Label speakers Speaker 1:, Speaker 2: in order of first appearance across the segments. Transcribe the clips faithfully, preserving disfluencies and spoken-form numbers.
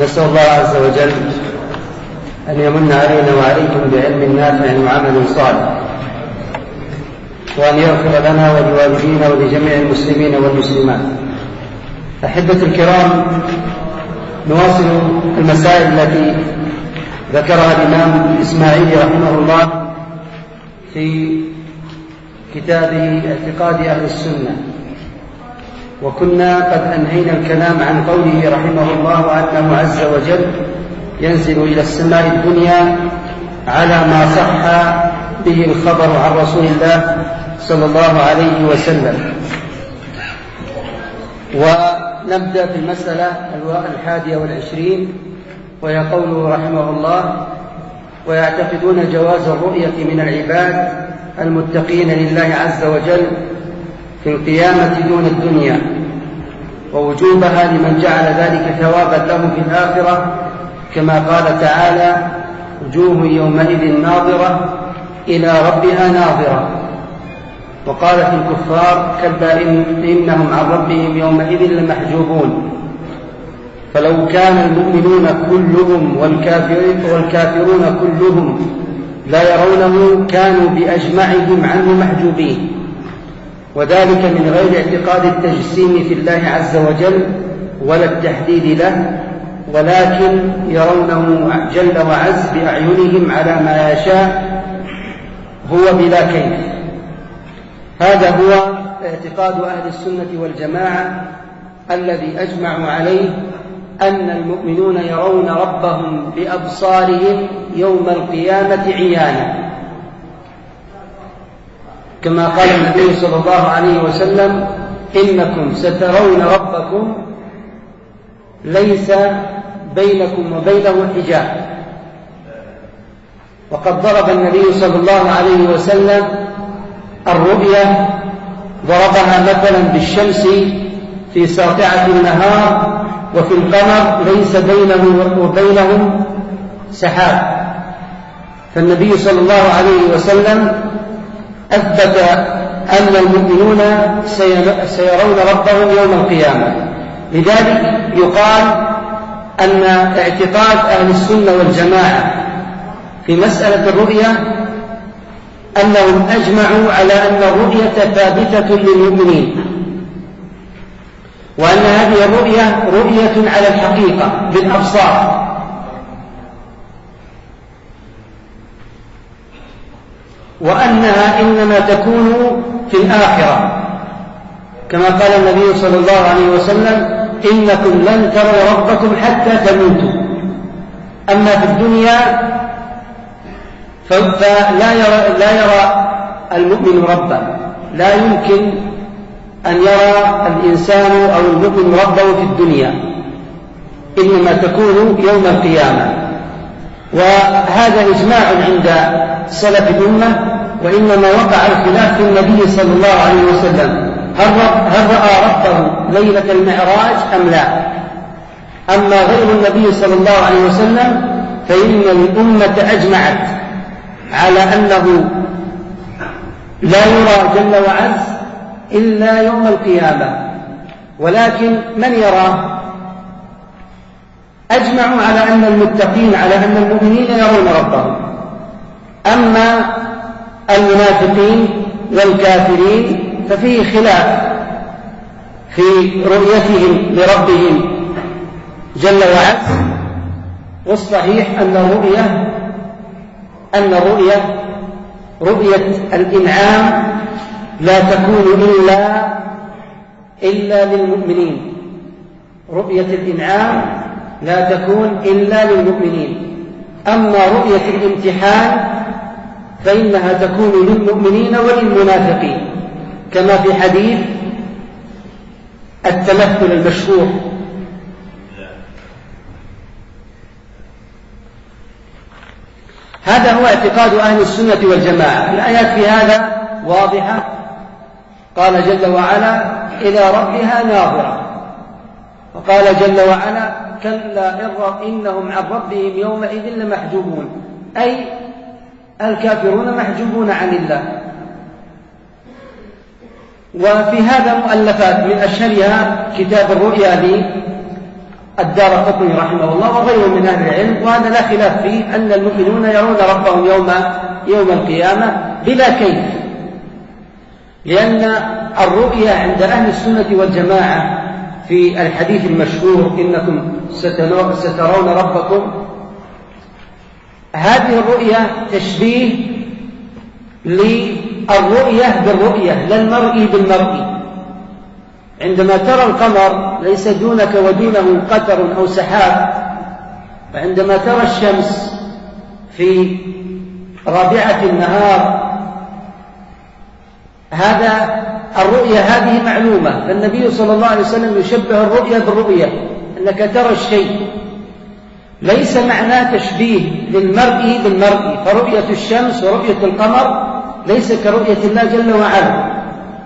Speaker 1: نسأل الله عز وجل أن يمن علينا وعليكم بعلم نافع وعمل صالح، وأن يغفر لنا ولوالدينا ولجميع المسلمين والمسلمات. أحبة الكرام، نواصل المسائل التي ذكرها الإمام الإسماعيلي رحمه الله في كتابه اعتقاد أهل السنة، وكنا قد أنهينا الكلام عن قوله رحمه الله أنه عز وجل ينزل إلى السماء الدنيا على ما صح به الخبر عن رسول الله صلى الله عليه وسلم. ونبدأ في المسألة الحادية والعشرين، وهي قوله رحمه الله: ويعتقدون جواز الرؤية من العباد المتقين لله عز وجل في القيامة دون الدنيا، ووجوبها لمن جعل ذلك ثوابا له في الآخرة، كما قال تعالى: وجوه يومئذ ناظرة إلى ربها ناظرة. وقال في الكفار: كلا إنهم عن ربهم يومئذ لمحجوبون. فلو كان المؤمنون كلهم والكافرون كلهم لا يرونه كانوا بأجمعهم عنه محجوبين، وذلك من غير اعتقاد التجسيم في الله عز وجل ولا التحديد له، ولكن يرونه جل وعز بأعينهم على ما يشاء هو بلا كيف. هذا هو اعتقاد أهل السنة والجماعة الذي أجمعوا عليه، أن المؤمنون يرون ربهم بأبصارهم يوم القيامة عيانا، كما قال النبي صلى الله عليه وسلم: إنكم سترون ربكم ليس بينكم وبينه حجاب. وقد ضرب النبي صلى الله عليه وسلم الرؤيا، ضربها مثلا بالشمس في ساطعة النهار، وفي القمر ليس بينه وبينه سحاب. فالنبي صلى الله عليه وسلم أثبت أن المؤمنون سيرون ربهم يوم القيامة. لذلك يقال أن اعتقاد أهل السنة والجماعة في مسألة الرؤية أنهم أجمعوا على أن الرؤية ثابتة للمؤمنين، وأن هذه الرؤية رؤية على الحقيقة بالأبصار، وأنها إنما تكون في الآخرة، كما قال النبي صلى الله عليه وسلم: إنكم لن تروا ربكم حتى تموتوا. أما في الدنيا فلا يرى, لا يرى المؤمن ربه، لا يمكن أن يرى الإنسان أو المؤمن ربه في الدنيا، إنما تكون يوم القيامة. وهذا إجماع عند سلف الأمة، وإنما وقع الخلاف في النبي صلى الله عليه وسلم: هل رأى ربه ليلة المعراج أم لا؟ أما غير النبي صلى الله عليه وسلم فإن الأمة أجمعت على أنه لا يرى جل وعز إلا يوم القيامة. ولكن من يراه؟ أجمعوا على أن المتقين، على أن المؤمنين يرون ربهم. أما المنافقين والكافرين ففيه خلاف في رؤيتهم لربهم جل وعز. والصحيح أن الرؤية أن الرؤية رؤية الإنعام لا تكون إلا إلا للمؤمنين. رؤية الإنعام لا تكون إلا للمؤمنين. أما رؤية الامتحان فإنها تكون للمؤمنين وللمنافقين، كما في حديث التمثل المشهور. هذا هو اعتقاد أهل السنة والجماعة. الآيات في هذا واضحة. قال جل وعلا: إلى ربها ناظرة. وقال جل وعلا: كلا إنهم عن ربهم يومئذ لمحجوبون، أي الكافرون محجوبون عن الله. وفي هذا مؤلفات، من أشهرها كتاب الرؤيا الدارقطني رحمه الله وغيره من أهل العلم، وهذا لا خلاف فيه أن المؤمنون يرون ربهم يوم يوم القيامة بلا كيف، لأن الرؤيا عند أهل السنة والجماعة في الحديث المشهور إنكم سترون ربكم، هذه الرؤيا تشبيه للرؤية بالرؤية لا المرئي بالمرئي. عندما ترى القمر ليس دونك ودونه قطر أو سحاب، وعندما ترى الشمس في رابعة النهار هذا الرؤية هذه معلومة، فالنبي صلى الله عليه وسلم يشبه الرؤية بالرؤية، أنك ترى الشيء، ليس معناه تشبيه للمرئي بالمرئي، فرؤية الشمس ورؤية القمر ليس كرؤية الله جل وعلا.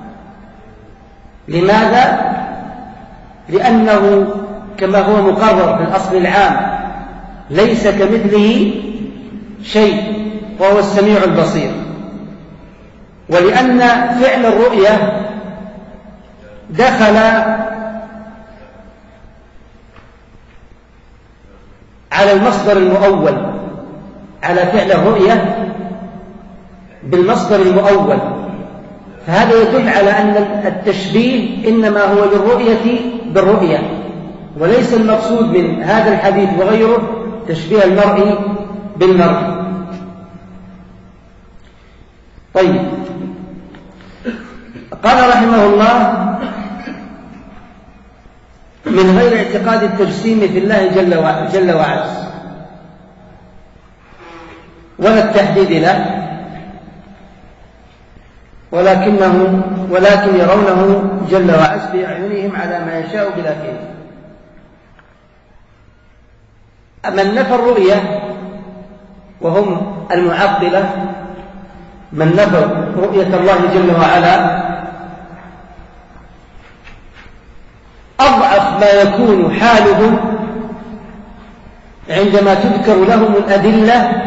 Speaker 1: لماذا؟ لأنه كما هو مقرر في الأصل العام ليس كمثله شيء وهو السميع البصير، ولأن فعل الرؤية دخل على المصدر المؤول، على فعل الرؤية بالمصدر المؤول، فهذا يدل على أن التشبيه إنما هو للرؤية بالرؤية، وليس المقصود من هذا الحديث وغيره تشبيه المرء بالمرء. طيب، قال رحمه الله: من غير اعتقاد التجسيم في الله جل وعز ولا التحديد له، ولكنه ولكن يرونه جل وعز بأعينهم على ما يشاء بلا كيف. من نفى الرؤية وهم المعطلة، من نفى رؤية الله جل وعلا أضعف ما يكون حالهم عندما تذكر لهم الأدلة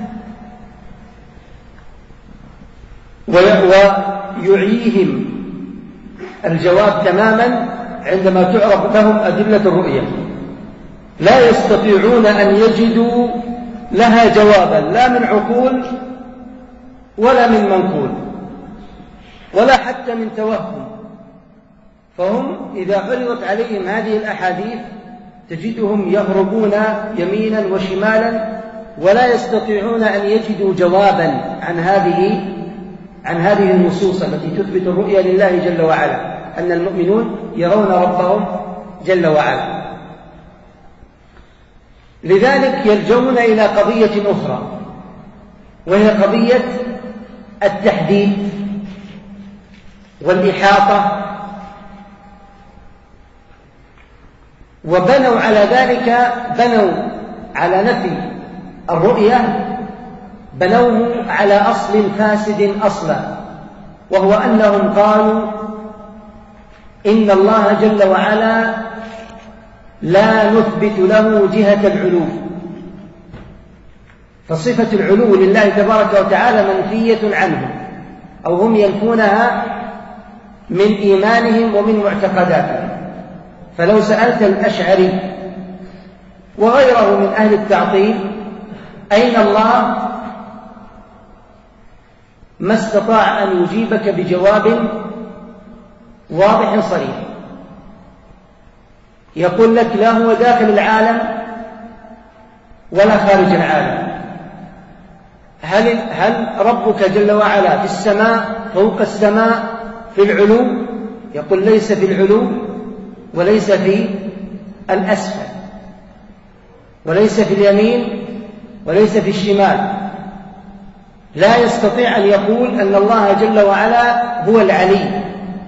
Speaker 1: ويعيهم الجواب تماما عندما تعرض لهم أدلة الرؤية، لا يستطيعون أن يجدوا لها جوابا لا من عقول ولا من منقول ولا حتى من توهم، فهم إذا عرضت عليهم هذه الأحاديث تجدهم يهربون يمينا وشمالا ولا يستطيعون أن يجدوا جوابا عن هذه عن هذه النصوص التي تثبت الرؤيا لله جل وعلا، أن المؤمنون يرون ربهم جل وعلا. لذلك يلجؤون إلى قضية أخرى، وهي قضية التحديد والإحاطة، وبنوا على ذلك بنوا على نفي الرؤية بنوه على أصل فاسد أصلا، وهو أنهم قالوا إن الله جل وعلا لا نثبت له جهة العلو، فصفة العلو لله تبارك وتعالى منفية عنه، أو هم ينفونها من إيمانهم ومن معتقداتهم. فلو سألت الأشعري وغيره من أهل التعطيل أين الله، ما استطاع أن يجيبك بجواب واضح صريح. يقول لك لا هو داخل العالم ولا خارج العالم. هل, هل ربك جل وعلا في السماء فوق السماء في العلو؟ يقول ليس في العلو وليس في الأسفل وليس في اليمين وليس في الشمال. لا يستطيع أن يقول أن الله جل وعلا هو العلي.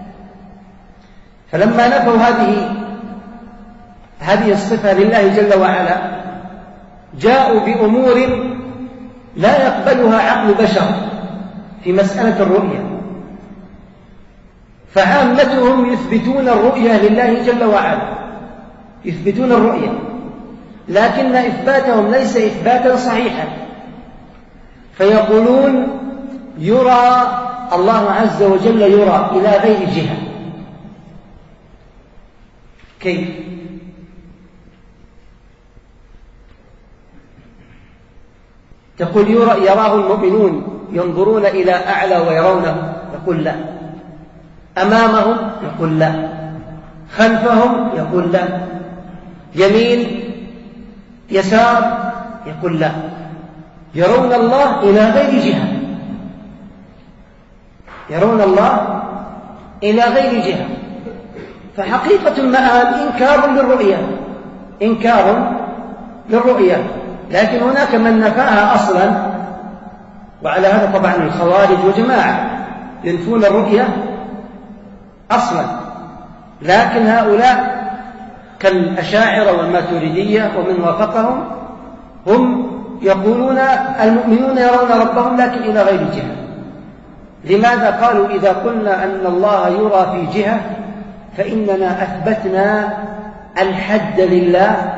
Speaker 1: فلما نفوا هذه هذه الصفة لله جل وعلا جاءوا بأمور لا يقبلها عقل بشر في مسألة الرؤية، فعامتهم يثبتون الرؤية لله جل وعلا، يثبتون الرؤية، لكن إثباتهم ليس إثباتا صحيحا، فيقولون يرى الله عز وجل يرى إلى غير جهة. كيف؟ تقول يرى يراه المؤمنون ينظرون إلى أعلى ويرونه، يقول لا. أمامهم، يقول لا. خلفهم، يقول لا. يمين يسار، يقول لا. يرون الله إلى غير جهة، يرون الله إلى غير جهة. فحقيقة المآل إنكار للرؤية، إنكار للرؤية. لكن هناك من نفاها أصلا، وعلى هذا طبعا الخوارج وجماعة ينفون الرؤية أصلا. لكن هؤلاء كالأشاعرة والماتريدية ومن وافقهم هم يقولون المؤمنون يرون ربهم لكن إلى غير جهة. لماذا؟ قالوا إذا قلنا أن الله يرى في جهة فإننا أثبتنا الحد لله،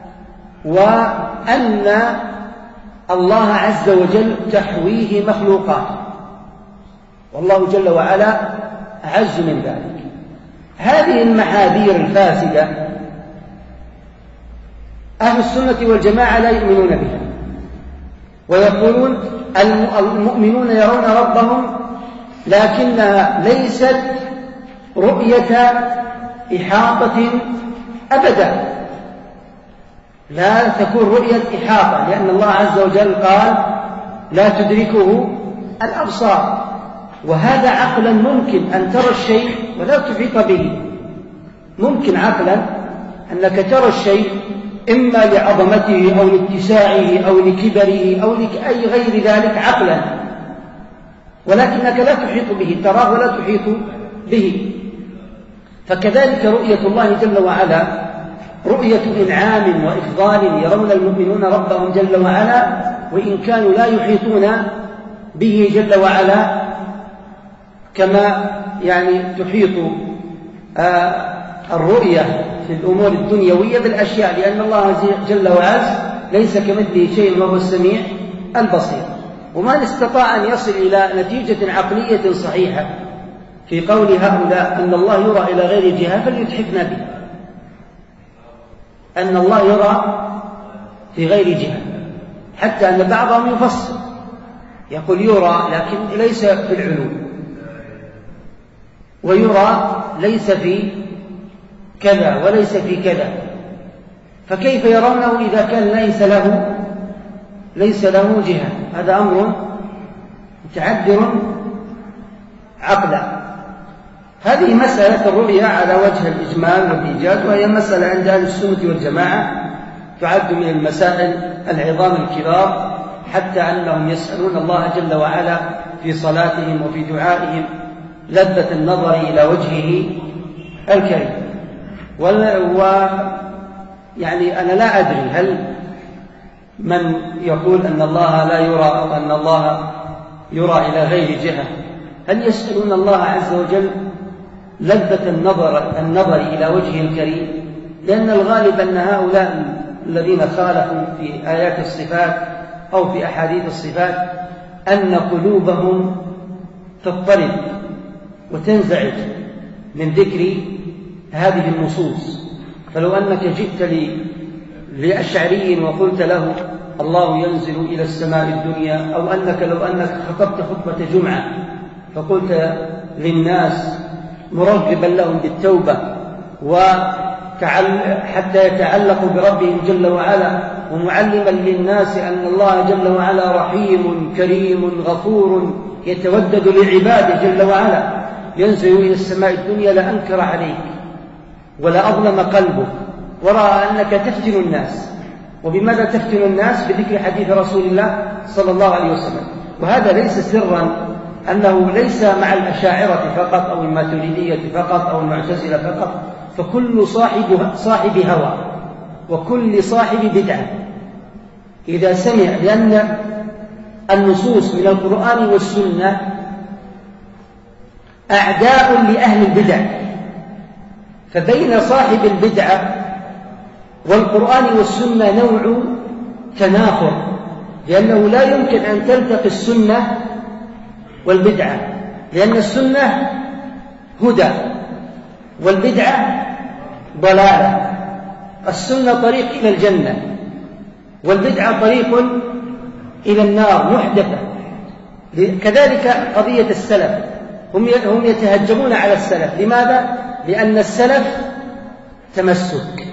Speaker 1: وأن الله عز وجل تحويه مخلوقاته، والله جل وعلا أعز من ذلك. هذه المحاذير الفاسدة أهل السنة والجماعة لا يؤمنون بها، ويقولون المؤمنون يرون ربهم لكنها ليست رؤية إحاطة أبدا، لا تكون رؤية إحاطة، لأن الله عز وجل قال لا تدركه الأبصار. وهذا عقلا ممكن أن ترى الشيء ولا تحيط به، ممكن عقلا أنك ترى الشيء إما لعظمته أو لاتساعه أو لكبره أو لأي غير ذلك عقلا، ولكنك لا تحيط به، تراه ولا تحيط به. فكذلك رؤية الله جل وعلا رؤية إنعام وإفضال، يرون المؤمنون ربهم جل وعلا وإن كانوا لا يحيطون به جل وعلا كما يعني تحيط آه الرؤية في الأمور الدنيوية بالأشياء، لأن الله جل وعز ليس كمثله شيء وهو السميع البصير. ومن استطاع أن يصل إلى نتيجة عقلية صحيحة في قول هؤلاء أن الله يرى إلى غير جهة فليتحفنا به، أن الله يرى في غير جهة، حتى أن بعضهم يفصل يقول يرى لكن ليس في العلو، ويرى ليس في كذا وليس في كذا. فكيف يرونه إذا كان ليس له ليس له جهة؟ هذا أمر متعذر عقلا. هذه مسألة الرؤيا على وجه الإجمال والإيجاز، وهي مسألة عند أهل السنة والجماعة تعد من المسائل العظام الكبار، حتى أنهم يسألون الله جل وعلا في صلاتهم وفي دعائهم لذة النظر إلى وجهه الكريم. ويعني أنا لا أدري هل من يقول أن الله لا يرى أو أن الله يرى إلى غير جهة هل يسألون الله عز وجل لذة النظر, النظر إلى وجهه الكريم؟ لأن الغالب أن هؤلاء الذين خالفوا في آيات الصفات أو في أحاديث الصفات أن قلوبهم تضطرب وتنزعج من ذكر هذه النصوص. فلو أنك جئت لي لأشعري وقلت له الله ينزل إلى السماء الدنيا، أو أنك لو أنك خطبت خطبة جمعة فقلت للناس مرغبا لهم بالتوبة حتى يتعلقوا بربهم جل وعلا، ومعلما للناس أن الله جل وعلا رحيم كريم غفور يتودد لعباده جل وعلا، ينزل إلى السماء الدنيا لأنكر عليك ولا أظلم قلبه، ورأى أنك تفتن الناس. وبماذا تفتن الناس؟ بذكر حديث رسول الله صلى الله عليه وسلم. وهذا ليس سرا أنه ليس مع الأشاعرة فقط أو الماتريدية فقط أو المعتزلة فقط، فكل صاحب, صاحب هوى وكل صاحب بدعة إذا سمع، لأن النصوص من القرآن والسنة أعداء لأهل البدع، فبين صاحب البدعة والقرآن والسنة نوع تنافر، لأنه لا يمكن أن تلتقي السنة والبدعة، لأن السنة هدى والبدعة ضلالة. السنة طريق إلى الجنة والبدعة طريق إلى النار محدثة. كذلك قضية السلف، هم هم يتهجمون على السلف. لماذا؟ لأن السلف تمسك،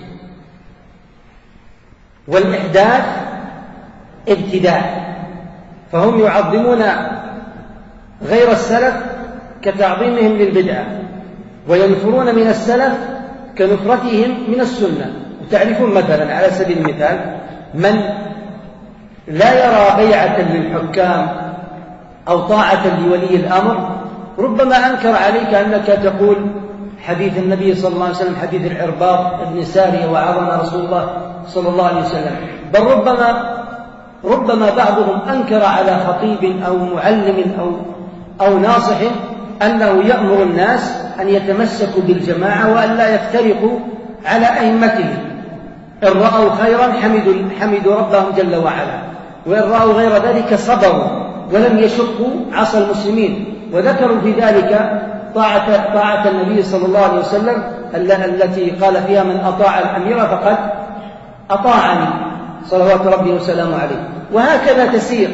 Speaker 1: والإحداث ابتداع، فهم يعظمون غير السلف كتعظيمهم للبدعة، وينفرون من السلف كنفرتهم من السنة. وتعرفون مثلا على سبيل المثال من لا يرى بيعة للحكام أو طاعة لولي الأمر ربما أنكر عليك أنك تقول حديث النبي صلى الله عليه وسلم، حديث العرباض بن سارية وعظنا رسول الله صلى الله عليه وسلم. بل ربما ربما بعضهم أنكر على خطيب أو معلم أو أو ناصح أنه يأمر الناس أن يتمسكوا بالجماعة وأن لا يفترقوا على أئمته. إن رأوا خيرا حمدوا, حمدوا ربهم جل وعلا، وإن رأوا غير ذلك صبروا ولم يشقوا عصا المسلمين. وذكروا في ذلك طاعة, طاعة النبي صلى الله عليه وسلم التي قال فيها من أطاع الأمير فقد أطاعني صلوات ربي وسلامه عليه. وهكذا تسير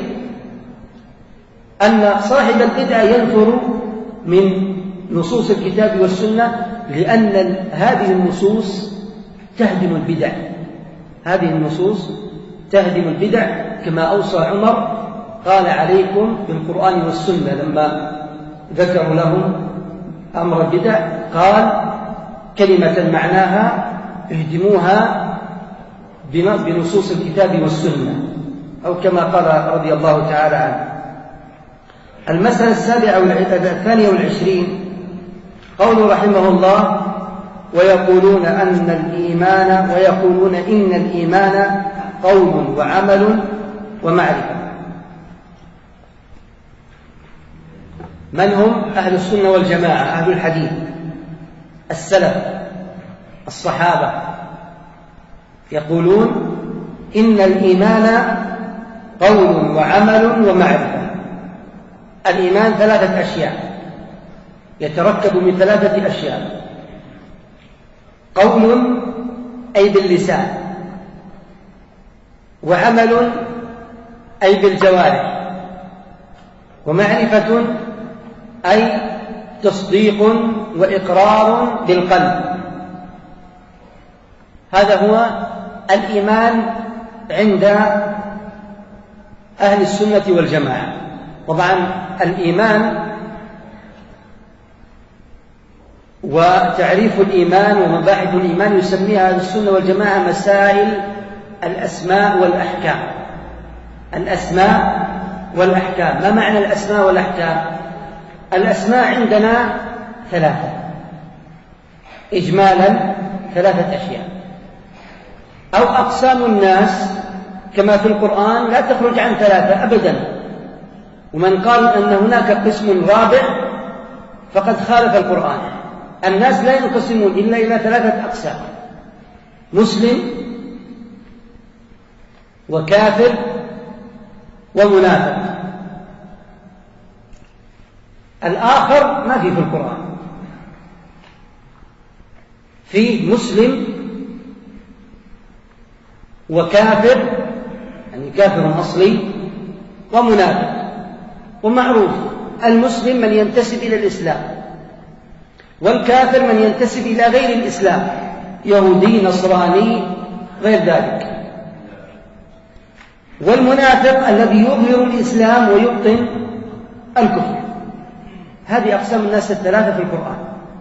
Speaker 1: أن صاحب البدعة ينفر من نصوص الكتاب والسنة، لأن هذه النصوص تهدم البدع. هذه النصوص تهدم البدع، كما أوصى عمر قال عليكم بالقرآن والسنة لما ذكروا لهم أمر البدع، قال كلمة معناها اهدموها بنصوص الكتاب والسنة، أو كما قال رضي الله تعالى عنه. المسألة السابعة الثانية والعشرين قول رحمه الله ويقولون أن الإيمان ويقولون إن الإيمان قول وعمل ومعرفة. من هم أهل السنة والجماعة؟ أهل الحديث السلف الصحابة يقولون إن الإيمان قول وعمل ومعرفة. الإيمان ثلاثة أشياء، يتركب من ثلاثة أشياء: قول أي باللسان، وعمل أي بالجوارح، ومعرفة أي تصديق وإقرار بالقلب. هذا هو الإيمان عند أهل السنة والجماعة. طبعا الإيمان وتعريف الإيمان ومباحث الإيمان يسميها أهل السنة والجماعة مسائل الأسماء والأحكام. الأسماء والأحكام. ما معنى الأسماء والأحكام؟ الأسماء عندنا ثلاثة إجمالا، ثلاثة أشياء، أو أقسام الناس كما في القرآن لا تخرج عن ثلاثة أبدا. ومن قال أن هناك قسم رابع فقد خالف القرآن. الناس لا ينقسمون إلا إلى ثلاثة أقسام: مسلم وكافر ومنافق. الآخر ما في في القرآن. في مسلم وكافر يعني كافر أصلي ومنافق. ومعروف المسلم من ينتسب إلى الإسلام، والكافر من ينتسب إلى غير الإسلام، يهودي نصراني غير ذلك. والمنافق الذي يظهر الإسلام ويبطن الكفر. هذه أقسام الناس الثلاثة في القرآن.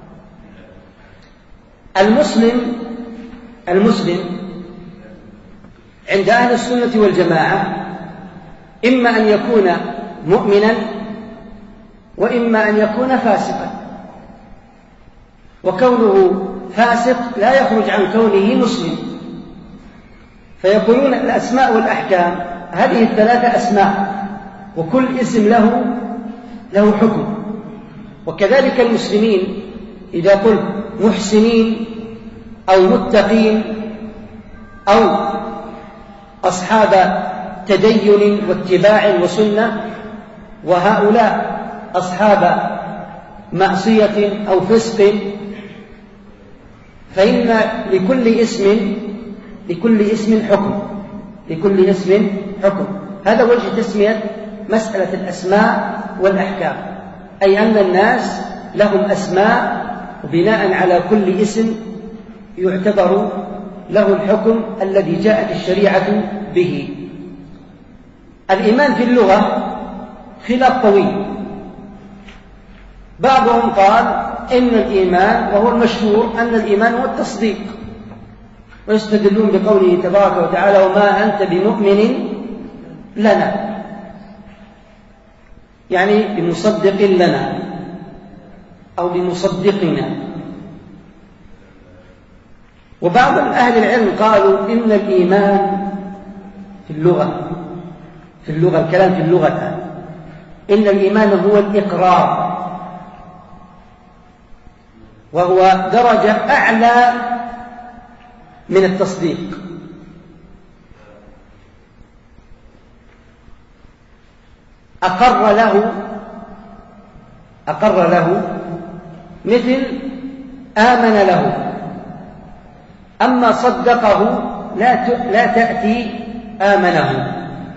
Speaker 1: المسلم المسلم عند أهل السنة والجماعة إما أن يكون مؤمنا وإما أن يكون فاسقا. وكونه فاسق لا يخرج عن كونه مسلم. فيقولون الأسماء والأحكام هذه الثلاثة أسماء، وكل اسم له له حكم. وكذلك المسلمين إذا قلت محسنين أو متقين أو أصحاب تدين واتباع وسنة، وهؤلاء أصحاب معصية أو فسق، فإن لكل اسم لكل اسم حكم لكل اسم حكم. هذا وجه تسمية مسألة الأسماء والأحكام، أي أن الناس لهم أسماء وبناء على كل اسم يعتبر له الحكم الذي جاءت الشريعة به. الإيمان في اللغة خلاف طويل. بعضهم قال إن الإيمان، وهو المشهور أن الإيمان هو التصديق، ويستدلون بقوله تبارك وتعالى وما أنت بمؤمن لنا، يعني بمصدق لنا أو بمصدقنا. وبعض أهل العلم قالوا إن الإيمان في اللغة في اللغة الكلام في اللغة الآن إن الإيمان هو الإقرار، وهو درجة أعلى من التصديق. أقر له أقر له مثل آمن له، أما صدقه لا لا تأتي آمنه.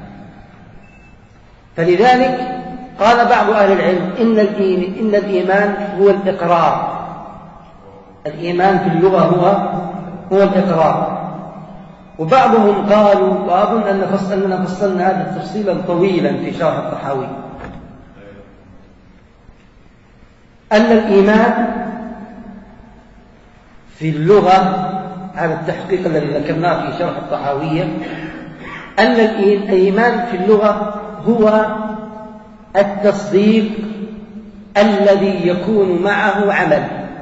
Speaker 1: فلذلك قال بعض أهل العلم إن إن الإيمان هو الإقرار. الإيمان في اللغة هو هو الإقرار. وبعضهم قالوا، وأظن أننا فصلنا هذا تفصيلا طويلا في شرح الطحاوي، أن الإيمان في اللغة على التحقيق الذي ذكرناه في شرح الطحاوية، أن الإيمان في اللغة هو التصديق الذي يكون معه عمل.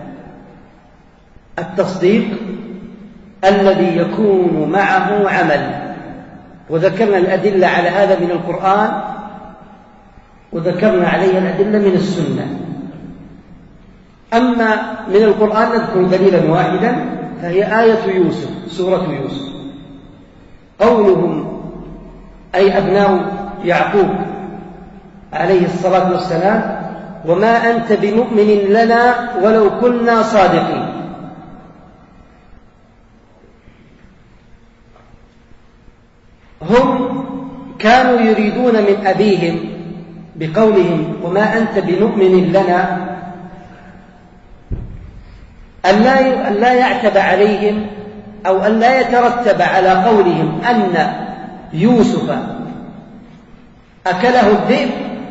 Speaker 1: التصديق الذي يكون معه عمل. وذكرنا الأدلة على هذا من القرآن، وذكرنا عليه الأدلة من السنة. أما من القرآن نذكر دليلا واحدا، فهي آية يوسف، سورة يوسف، قولهم أي أبناء يعقوب عليه الصلاة والسلام وما أنت بمؤمن لنا ولو كنا صادقين. هم كانوا يريدون من أبيهم بقولهم وما أنت بمؤمن لنا أن لا يعتب عليهم أو أن لا يترتب على قولهم أن يوسف أكله الذئب،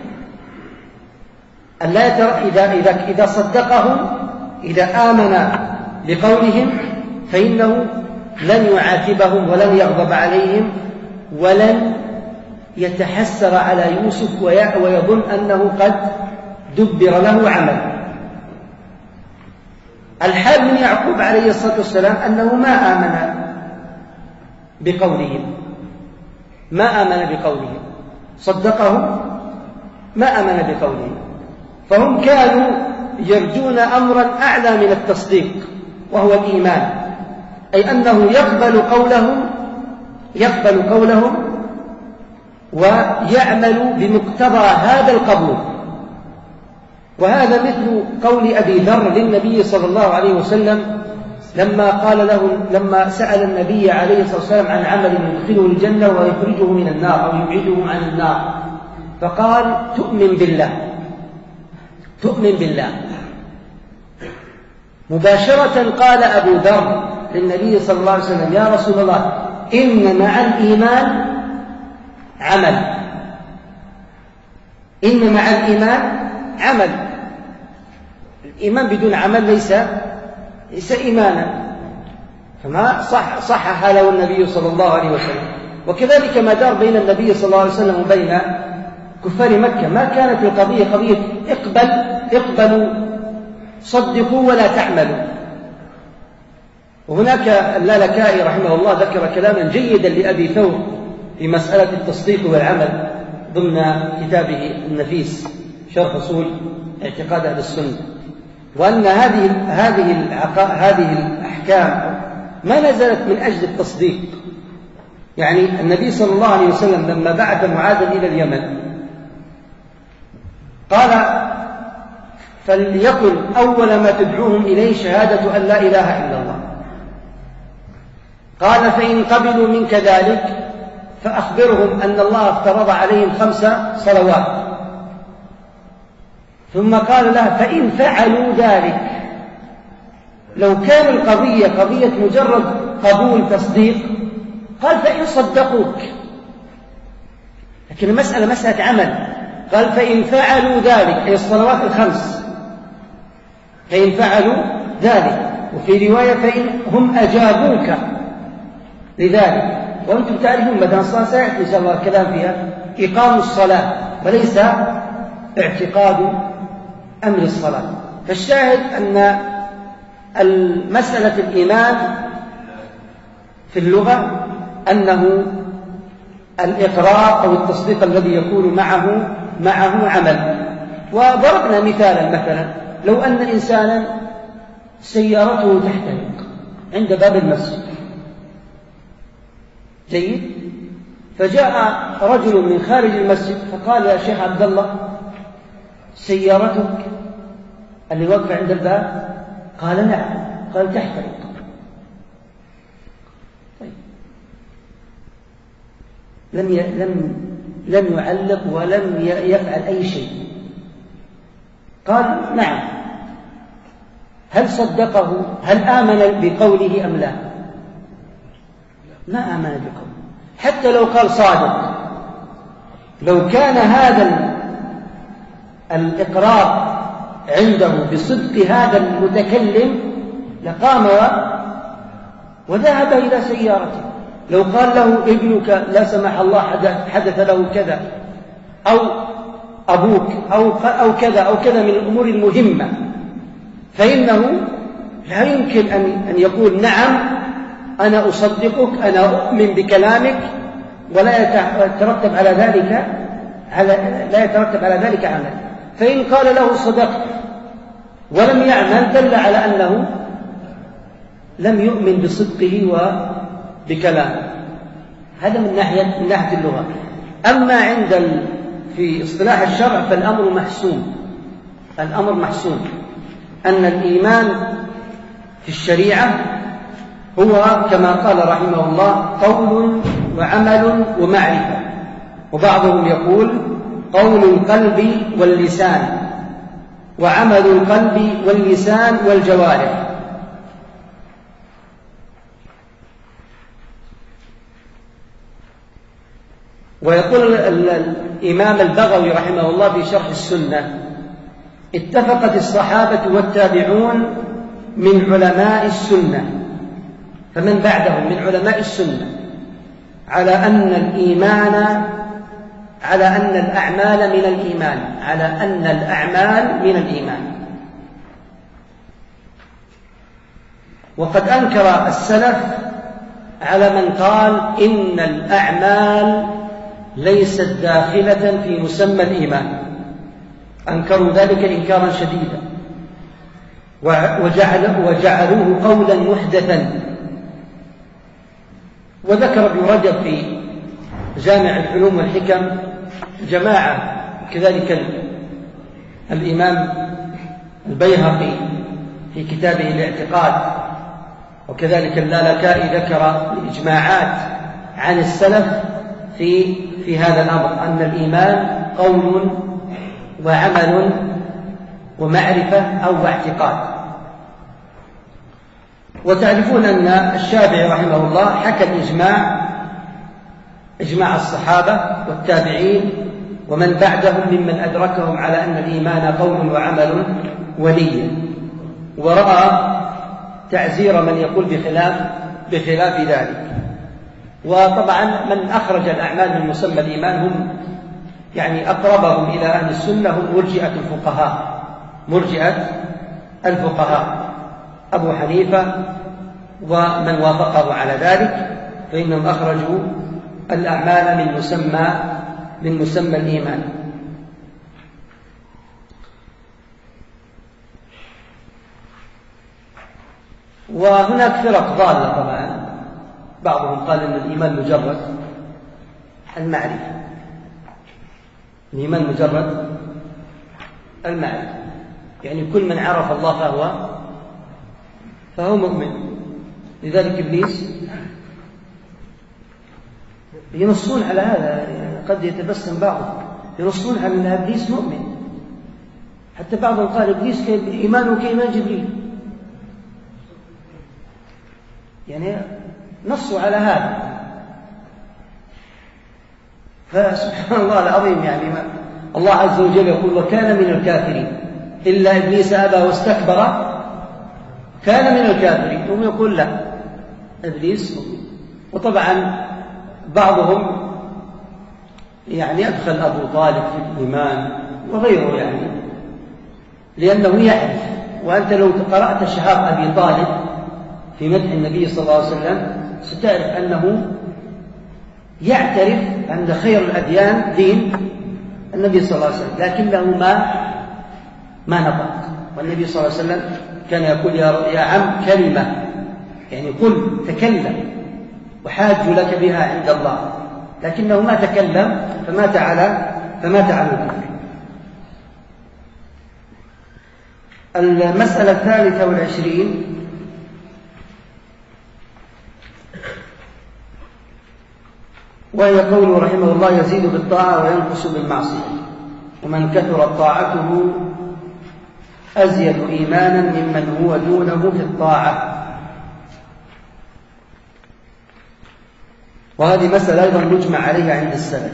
Speaker 1: أن لا يتر... إذا, إذا... إذا صدقهم، إذا آمن بقولهم، فإنه لن يعاتبهم ولن يغضب عليهم ولن يتحسر على يوسف ويظن أنه قد دبر له عمل. الحال من يعقوب عليه الصلاة والسلام أنه ما آمن بقولهم ما آمن بقولهم صدقهم ما آمن بقولهم. فهم كانوا يرجون أمرا أعلى من التصديق، وهو الإيمان، أي أنه يقبل قولهم يقبل قولهم ويعمل بمقتضى هذا القبول. وهذا مثل قول أبي ذر للنبي صلى الله عليه وسلم لما قال له لما سأل النبي عليه الصلاة والسلام عن عمل يدخله الجنة ويخرجه من النار أو يبعده عن النار، فقال تؤمن بالله تؤمن بالله مباشرة قال أبو ذر للنبي صلى الله عليه وسلم يا رسول الله إن مع الإيمان عمل إن مع الإيمان عمل. الإيمان بدون عمل ليس ليس إيمانا، فما صح صحح له النبي صلى الله عليه وسلم. وكذلك ما دار بين النبي صلى الله عليه وسلم وبين كفار مكة، ما كانت القضية قضية اقبل اقبلوا صدقوا ولا تعملوا. وهناك اللالكائي رحمه الله ذكر كلاما جيدا لأبي ثور في مسألة التصديق والعمل ضمن كتابه النفيس شرح أصول اعتقاد أهل السنة، وأن هذه هذه هذه الأحكام ما نزلت من أجل التصديق. يعني النبي صلى الله عليه وسلم لما بعث معاذا إلى اليمن قال فليكن أول ما تدعوهم إليه شهادة أن لا إله إلا الله. قال فإن قبلوا منك ذلك فأخبرهم أن الله افترض عليهم خمس صلوات. ثم قال له فإن فعلوا ذلك، لو كان القضية قضية مجرد قبول تصديق قال فإن صدقوك، لكن المسألة مسألة عمل. قال فإن فعلوا ذلك، أي الصلوات الخمس، فإن فعلوا ذلك. وفي رواية فإن هم أجابوك لذلك. وأنتم تعرفون مثلا الصلاة سيأتي إن شاء الله الكلام فيها إقام الصلاة وليس اعتقاد أمر الصلاة. فالشاهد أن المسألة الإيمان في اللغة أنه الإقرار أو التصديق الذي يكون معه معه عمل. وضربنا مثالا، مثلا لو أن إنسانا سيارته تحترق عند باب المسجد، جيد، فجاء رجل من خارج المسجد فقال يا شيخ عبد الله سيارتك اللي واقفة عند الباب؟ قال نعم. قال تحترق. طيب. لم ي... لم لم يعلق ولم يفعل أي شيء. قال نعم. هل صدقه؟ هل آمن بقوله أم لا؟ ما آمن بقوله، حتى لو قال صادق. لو كان هذا الإقرار عنده بصدق هذا المتكلم لقام وذهب إلى سيارته. لو قال له ابنك لا سمح الله حدث له كذا، أو أبوك أو, أو كذا أو كذا من الأمور المهمة، فإنه لا يمكن أن يقول نعم أنا أصدقك، أنا أؤمن بكلامك، ولا يترتب على ذلك على لا يترتب على ذلك عمل. فإن قال له صدقت ولم يعمل دل على أنه لم يؤمن بصدقه وبكلامه. هذا من ناحية من ناحية اللغة. أما عند ال... في اصطلاح الشرع فالأمر محسوم. الأمر محسوم أن الإيمان في الشريعة هو كما قال رحمه الله قول وعمل ومعرفة، وبعضهم يقول قول القلب واللسان، وعمل القلب واللسان والجوارح. ويقول الإمام البغوي رحمه الله في شرح السنة اتفقت الصحابة والتابعون من علماء السنة فمن بعدهم من علماء السنة على أن الإيمان على أن الأعمال من الإيمان على أن الأعمال من الإيمان. وقد أنكر السلف على من قال إن الأعمال ليست داخلة في مسمى الإيمان، أنكروا ذلك إنكارا شديدا وجعلوه قولا محدثا. وذكر ابن رجب في جامع العلوم والحكم جماعة، كذلك الإمام البيهقي في كتابه الاعتقاد، وكذلك اللالكائي ذكر الإجماعات عن السلف في في هذا الأمر، أن الإيمان قول وعمل ومعرفة أو اعتقاد. وتعرفون أن الشافعي رحمه الله حكى الإجماع إجماع الصحابة والتابعين ومن بعدهم ممن أدركهم على أن الإيمان قول وعمل ونية، ورأى تعزير من يقول بخلاف بخلاف ذلك. وطبعا من أخرج الأعمال من مسمى الإيمان هم يعني أقربهم إلى أهل السنة هم مرجئة الفقهاء مرجئة الفقهاء أبو حنيفة ومن وافقه على ذلك، فإنهم أخرجوا الأعمال من مسمى من مسمى الإيمان. وهناك فرق ضالة طبعا، بعضهم قال أن الإيمان مجرد المعرفة، الإيمان مجرد المعرفة، يعني كل من عرف الله فهو فهو مؤمن. لذلك إبليس ينصون على هذا، قد يتبسم بعضهم ينصون على أن إبليس مؤمن، حتى بعضهم قال إبليس إيمانه كإيمان جبريل، يعني نصوا على هذا. فسبحان الله العظيم، يعني ما الله عز وجل يقول وكان من الكافرين إلا إبليس أبى واستكبر كان من الكافرين، ثم يقول لا إبليس مؤمن. وطبعا بعضهم يعني أدخل أبو طالب في الإيمان وغيره، يعني لأنه يعرف. وأنت لو قرأت شهاب أبي طالب في مدح النبي صلى الله عليه وسلم ستعرف أنه يعترف أن خير الأديان دين النبي صلى الله عليه وسلم، لكنه ما ما نطق. والنبي صلى الله عليه وسلم كان يقول يا عم كلمة، يعني قل تكلم وحاج لك بها عند الله، لكنه ما تكلم فمات على فمات على الكفر. المسألة الثالثة والعشرين وهي قوله رحمه الله يزيد بالطاعة وينقص بالمعصية، ومن كثرت طاعته أزيد إيمانا ممن هو دونه في الطاعة. وهذه مسألة أيضا مجمع عليها عند السلف.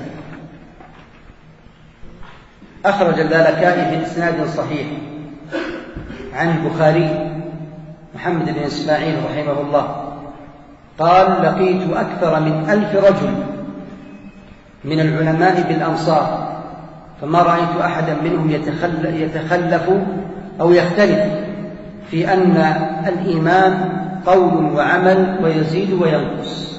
Speaker 1: أخرج اللالكائي بإسناد صحيح عن البخاري محمد بن إسماعيل رحمه الله قال لقيت أكثر من ألف رجل من العلماء بالأنصار، فما رأيت أحدا منهم يتخلف أو يختلف في أن الإيمان قول وعمل ويزيد وينقص.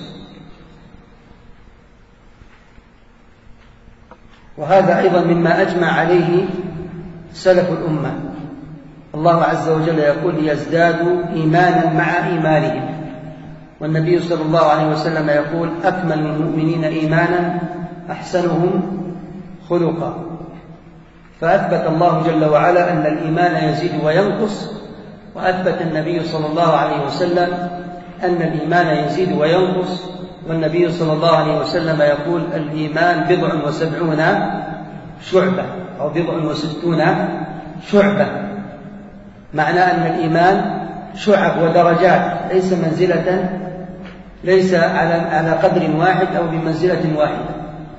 Speaker 1: وهذا أيضا مما أجمع عليه سلف الأمة. الله عز وجل يقول يزدادوا إيمانا مع إيمانهم، والنبي صلى الله عليه وسلم يقول أكمل المؤمنين إيمانا أحسنهم خلقا. فأثبت الله جل وعلا أن الإيمان يزيد وينقص، وأثبت النبي صلى الله عليه وسلم أن الإيمان يزيد وينقص. والنبي صلى الله عليه وسلم يقول الإيمان بضع وسبعون شعبة أو بضع وستون شعبة، معنى أن الإيمان شعب ودرجات، ليس منزلة ليس على على قدر واحد أو بمنزلة واحدة.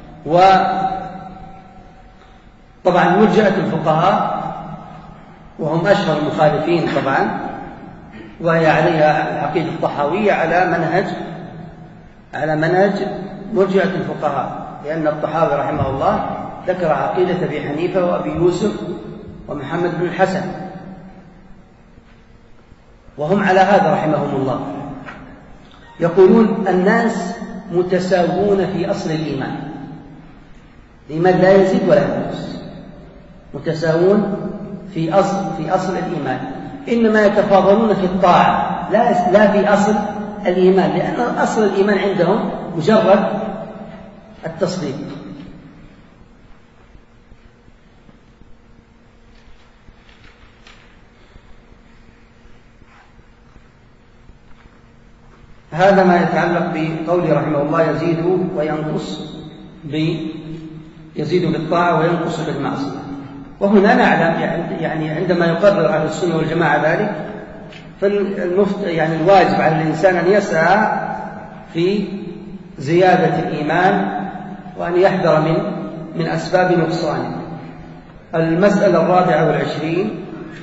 Speaker 1: وطبعا مرجئة الفقهاء وهم أشهر المخالفين طبعا، وهي عليها العقيدة الطحاوية على منهج على منهج مرجئة الفقهاء، لأن الطحاوي رحمه الله ذكر عقيدة أبي حنيفة وأبي يوسف ومحمد بن الحسن، وهم على هذا رحمهم الله. يقولون الناس متساوون في أصل الإيمان، الإيمان لا يزيد ولا ينقص، متساوون في أصل في أصل الإيمان، إنما يتفاضلون في الطاعة لا لا في أصل الإيمان، لأن أصل الإيمان عندهم مجرد التصديق. هذا ما يتعلق بقوله رحمه الله يزيد وينقص يزيد بالطاعة وينقص بالمعصية. وهنا نعلم يعني عندما يقرر أهل السنة والجماعة ذلك، فالمفت يعني الواجب على الإنسان أن يسعى في زيادة الإيمان وأن يحذر من من أسباب نقصانه. المسألة الرابعة والعشرين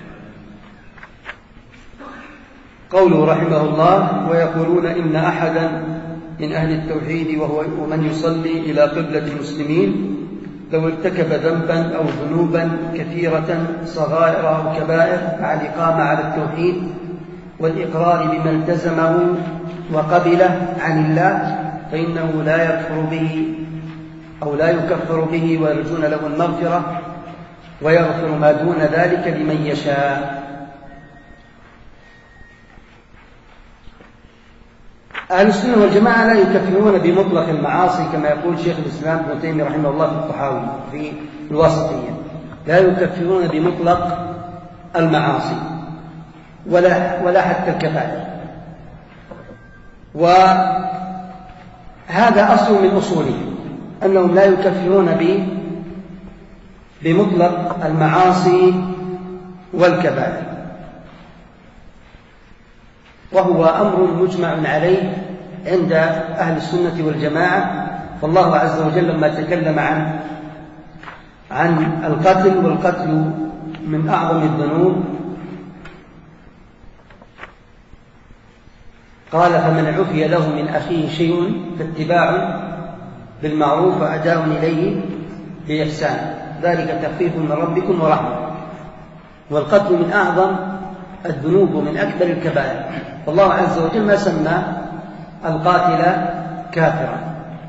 Speaker 1: قوله رحمه الله ويقولون إن أحدا من أهل التوحيد وهو ومن يصلي إلى قبلة المسلمين لو ارتكب ذنبا أو ذنوبا كثيرة صغائر أو كبائر مع الإقامة على التوحيد والإقرار بما التزمه وقبله عن الله فإنه لا يكفر به أو لا يكفر به، ويرجون له المغفرة ويغفر ما دون ذلك لمن يشاء. أهل السنة والجماعة لا يكفرون بمطلق المعاصي كما يقول شيخ الإسلام ابن تيمية رحمه الله في الطحاوي في الواسطية، لا يكفرون بمطلق المعاصي ولا ولا حتى الكبائر. هذا أصل من أصوله، أنهم لا يكفرون بمطلق المعاصي والكبائر، وهو أمر مجمع عليه عند أهل السنة والجماعة. فالله عز وجل لما تكلم عن عن القتل، والقتل من أعظم الذنوب، قال: فمن عفي له من أخيه شيء فاتباع بالمعروف وأداء إليه بإحسان، ذلك تخفيف من ربكم ورحمة. والقتل من أعظم الذنوب ومن أكبر الكبائر، فالله عز وجل ما سمى القاتل كافرا.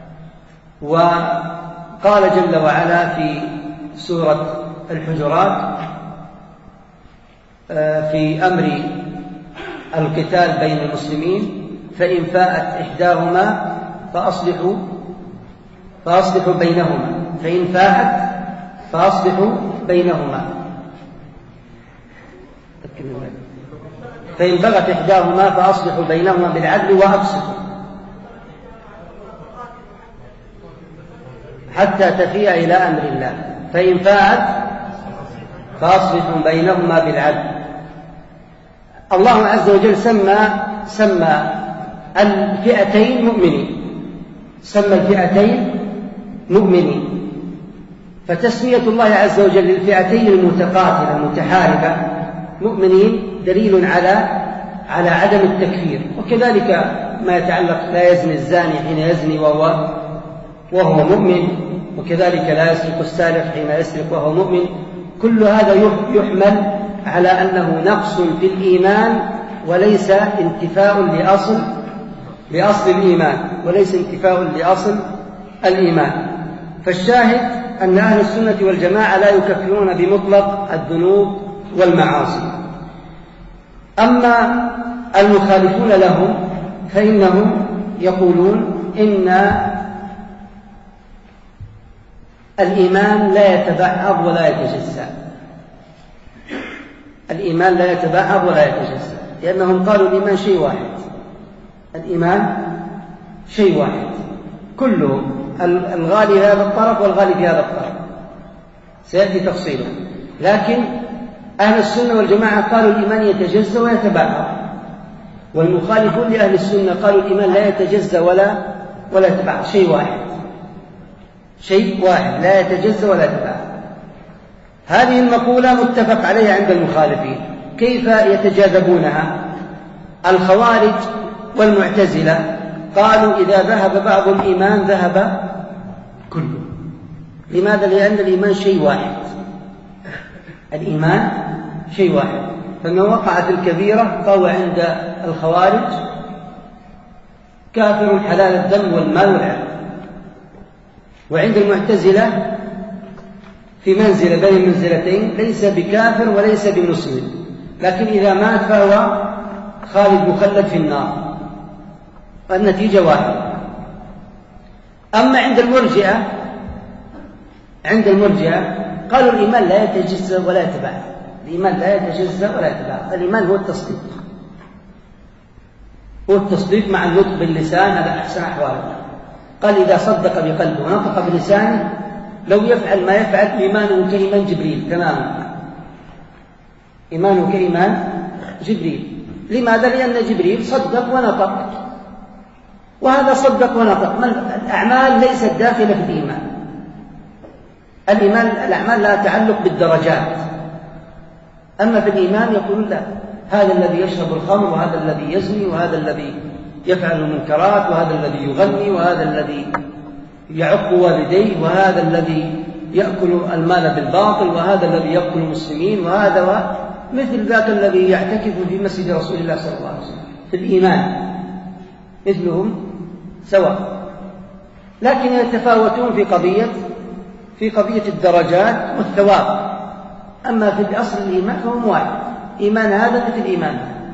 Speaker 1: وقال جل وعلا في سورة الحجرات في أمر القتال بين المسلمين: فإن فاءت إحداهما فأصلحوا فأصلحوا بينهما فإن فاءت فأصلحوا بينهما فإن بغت إحداهما فأصلحوا بينهما بالعدل وأقسطوا حتى تفيء إلى أمر الله فإن فاءت فأصلحوا بينهما بالعدل. الله عز وجل سمى سمى الفئتين مؤمنين، سمى الفئتين مؤمنين، فتسمية الله عز وجل للفئتين المتقاتلة المتحاربة مؤمنين دليل على على عدم التكفير. وكذلك ما يتعلق: لا يزني الزاني حين يزني وهو وهو مؤمن، وكذلك لا يسرق السارق حين يسرق وهو مؤمن. كل هذا يحمل على أنه نقص في الإيمان وليس انتفاء لأصل لأصل الإيمان وليس انتفاء لأصل الإيمان. فالشاهد أن أهل السنة والجماعة لا يكفرون بمطلق الذنوب والمعاصي. أما المخالفون لهم فإنهم يقولون إن الإيمان لا يتبعض ولا يتجزأ. الإيمان لا يتبعض ولا يتجزأ، لأنهم قالوا الإيمان شيء واحد. الإيمان شيء واحد كله، الغالي في هذا الطرف والغالي في هذا الطرف، سيأتي تفصيله. لكن أهل السنة والجماعة قالوا الإيمان يتجزأ ويتبعض، والمخالفون لأهل السنة قالوا الإيمان لا يتجزأ ولا ولا يتبعض، شيء واحد شيء واحد لا يتجزأ ولا يتبعض. هذه المقولة متفق عليها عند المخالفين. كيف يتجاذبونها؟ الخوارج والمعتزلة قالوا إذا ذهب بعض الإيمان ذهب كله. لماذا؟ لأن الإيمان شيء واحد، الإيمان شيء واحد. فمن وقع في الكبيرة فهو عند الخوارج كافر حلال الدم والمال والعرض، وعند المعتزلة في منزلة بين المنزلتين، ليس بكافر وليس بمسلم، لكن إذا مات فهو خالد مخلد في النار، والنتيجة واحدة. أما عند المرجئة عند المرجئة قالوا الإيمان لا يتجزأ ولا يتبعض. الإيمان لا يتجزأ ولا يتبعض، الإيمان هو التصديق، هو التصديق مع النطق باللسان، هذا أحسن أحواله. قال إذا صدق بقلبه ونطق بلسانه لو يفعل ما يفعل إيمانه كإيمان جبريل تماما، إيمانه كإيمان جبريل. لماذا؟ لأن جبريل صدق ونطق، وهذا صدق ونطق. الأعمال ليست داخلة في الإيمان. الإيمان الأعمال لا تعلق بالدرجات، أما في الإيمان يقولون لا، هذا الذي يشرب الخمر، وهذا الذي يزني، وهذا الذي يفعل المنكرات، وهذا الذي يغني، وهذا الذي يعق والديه، وهذا الذي يأكل المال بالباطل، وهذا الذي يقتل المسلمين، وهذا مثل ذاك الذي يعتكف في مسجد رسول الله صلى الله عليه وسلم. في الإيمان مثلهم سواء، لكن يتفاوتون في قضية في قضية الدرجات والثواب. أما في أصل الإيمان فهم واحد، إيمان هذا مثل إيمان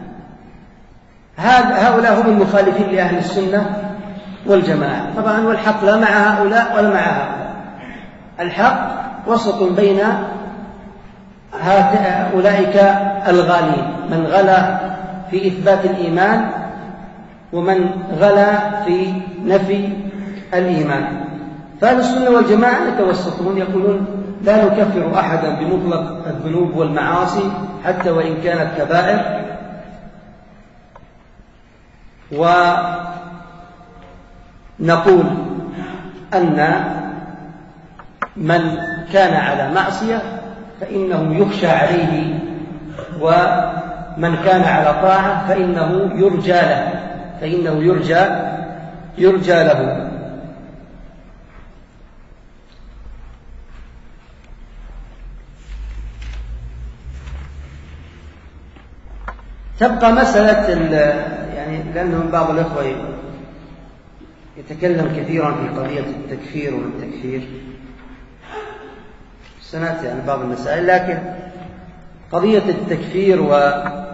Speaker 1: هذا. هؤلاء هم المخالفين لأهل السنة والجماعة طبعا، والحق لا مع هؤلاء ولا مع هؤلاء. الحق وسط بين أولئك الغالين، من غلا في إثبات الإيمان ومن غلا في نفي الإيمان. فأهل السنة والجماعة يتوسطون، يقولون لا نكفر أحدا بمطلق الذنوب والمعاصي حتى وإن كانت كبائر، ونقول أن من كان على معصية فإنه يخشى عليه، ومن كان على طاعة فإنه يرجى له فإنه يرجى يرجى له. تبقى مسألة يعني لأنه بعض الأخوة يتكلم كثيرا في قضية التكفير والتكفير، سنأتي عن بعض المسائل، لكن قضية التكفير وما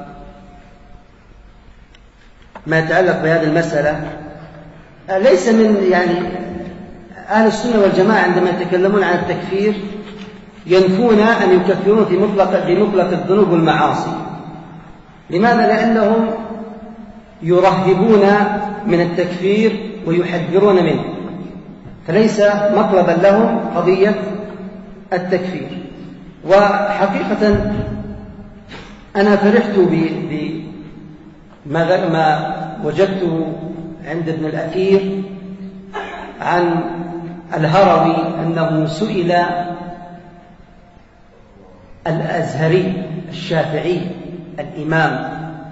Speaker 1: يتعلق بهذه المسألة ليس من يعني أهل السنة والجماعة عندما يتكلمون عن التكفير ينفون أن يكفرون في مطلق بمطلق الذنوب والمعاصي. لماذا؟ لأنهم يرهبون من التكفير ويحذرون منه، فليس مطلبا لهم قضية التكفير. وحقيقة أنا فرحت بما وجدته عند ابن الأثير عن الهروي أنه سئل الأزهري الشافعي الإمام،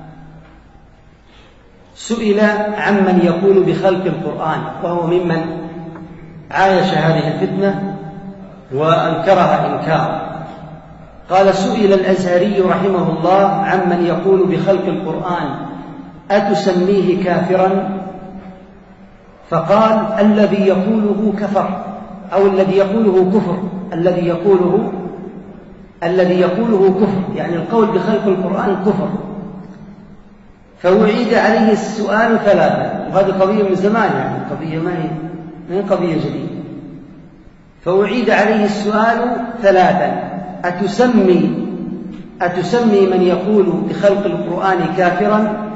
Speaker 1: سئل عمن يقول بخلق القرآن، وهو ممن عايش هذه الفتنة وأنكرها إنكار. قال: سئل الأزهري رحمه الله عمن يقول بخلق القرآن أتسميه كافرا؟ فقال: الذي يقوله كفر، أو الذي يقوله كفر، الذي يقوله الذي يقوله كفر، يعني القول بخلق القرآن كفر. فأعيد عليه السؤال ثلاثة، وهذه قضية من زمان، يعني قضية ما هي ما هي قضية جديدة. فأعيد عليه السؤال ثلاثا: أتسمي أتسمي من يقول بخلق القرآن كافرا؟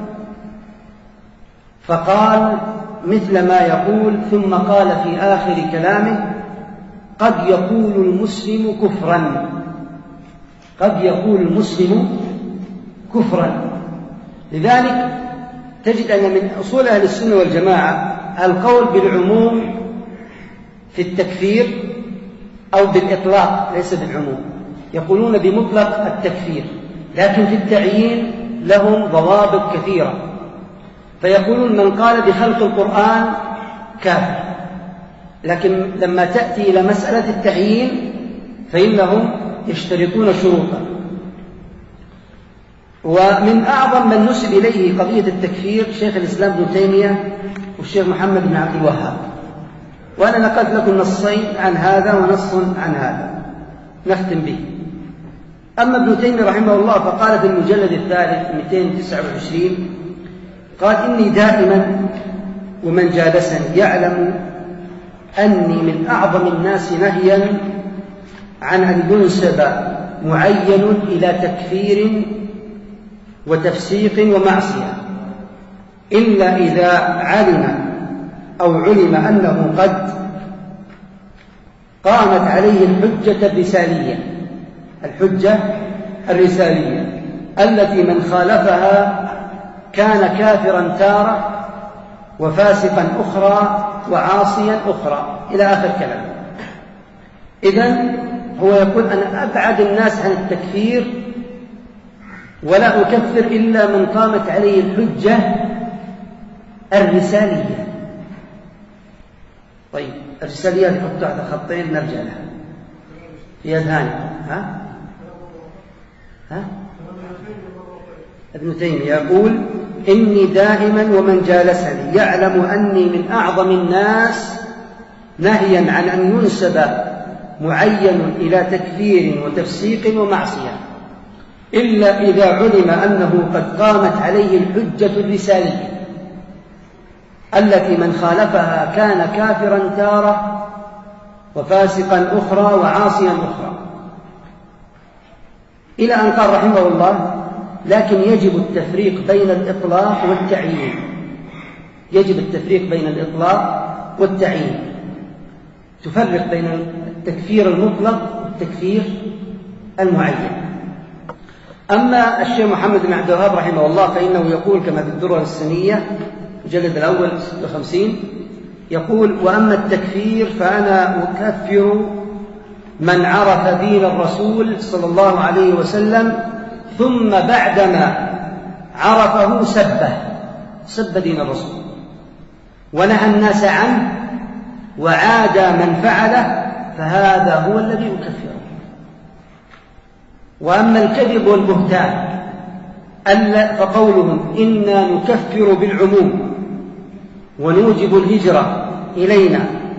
Speaker 1: فقال مثل ما يقول، ثم قال في آخر كلامه: قد يقول المسلم كفرا قد يقول المسلم كفرا. لذلك تجد أن من أصول أهل السنة والجماعة القول بالعموم في التكفير أو بالإطلاق، ليس بالعموم، يقولون بمطلق التكفير، لكن في التعيين لهم ضوابط كثيرة. فيقولون من قال بخلق القرآن كافر، لكن لما تأتي إلى مسألة التعيين فإنهم يشترطون شروطا. ومن أعظم من نسب إليه قضية التكفير شيخ الإسلام ابن تيمية والشيخ محمد بن عبد الوهاب، وأنا نقلت لكم نصين عن هذا ونص عن هذا نختم به. أما ابن تيمية رحمه الله فقال في المجلد الثالث مئتين وتسعة وعشرين، قال: إني دائما ومن جالسني يعلم أني من أعظم الناس نهيا عن أن ينسب معين إلى تكفير وتفسيق ومعصية، إلا إذا علم أو علم أنه قد قامت عليه الحجة الرسالية الحجة الرسالية التي من خالفها كان كافرا تارة وفاسقا أخرى وعاصيا أخرى، إلى آخر كلام. إذن هو يقول: أنا أبعد الناس عن التكفير ولا أكفر إلا من قامت عليه الحجة الرسالية. طيب، الرسالية نحط تحت خطين نرجع لها في أذهانكم. ها؟ ها؟ ابن تيمية يقول: إني دائما ومن جالسني يعلم أني من أعظم الناس نهيا عن أن ينسب معين إلى تكفير وتفسيق ومعصية، إلا إذا علم أنه قد قامت عليه الحجة الرسالية التي من خالفها كان كافرا تارة وفاسقا أخرى وعاصيا أخرى، إلى أن قال رحمه الله: لكن يجب التفريق بين الإطلاق والتعيين يجب التفريق بين الإطلاق والتعيين، تفرق بين التكفير المطلق والتكفير المعين. أما الشيخ محمد بن عبد الوهاب رحمه الله فإنه يقول كما في الدرر السنية الجلد الأول ستة وخمسين، يقول: وأما التكفير فأنا أكفر من عرف دين الرسول صلى الله عليه وسلم ثم بعدما عرفه سبه سب دين الرسول ونهى الناس عنه وعاد من فعله، فهذا هو الذي يكفره. وأما الكذب والبهتان فقولهم إنا نكفر بالعموم ونوجب الهجرة إلينا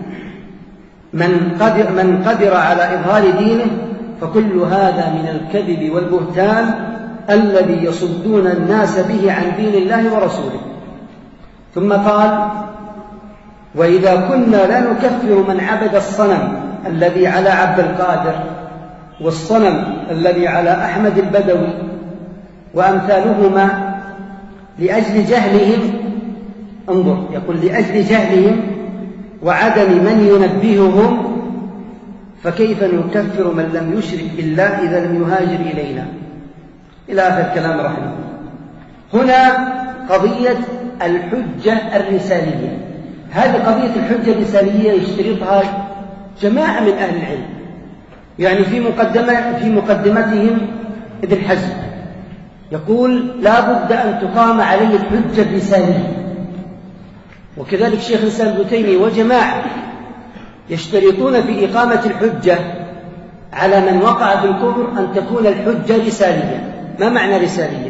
Speaker 1: من قدر, من قدر على إظهار دينه، فكل هذا من الكذب والبهتان الذي يصدون الناس به عن دين الله ورسوله. ثم قال: وإذا كنا لا نكفر من عبد الصنم الذي على عبد القادر والصنم الذي على أحمد البدوي وأمثالهما لأجل جهلهم، انظر يقول لأجل جهلهم وعدم من ينبههم، فكيف نكفر من لم يشرك بالله إذا لم يهاجر إلينا، إلى آخر كلام رحمه الله. هنا قضية الحجة الرسالية، هذه قضية الحجة الرسالية يشترطها جماعة من أهل العلم، يعني في مقدمة في مقدمتهم ابن حزم يقول: لا بد أن تقام عليه الحجة الرسالية، وكذلك شيخ الإسلام ابن تيمية وجماعة يشترطون في إقامة الحجة على من وقع في الكفر أن تكون الحجة رسالية. ما معنى رسالية؟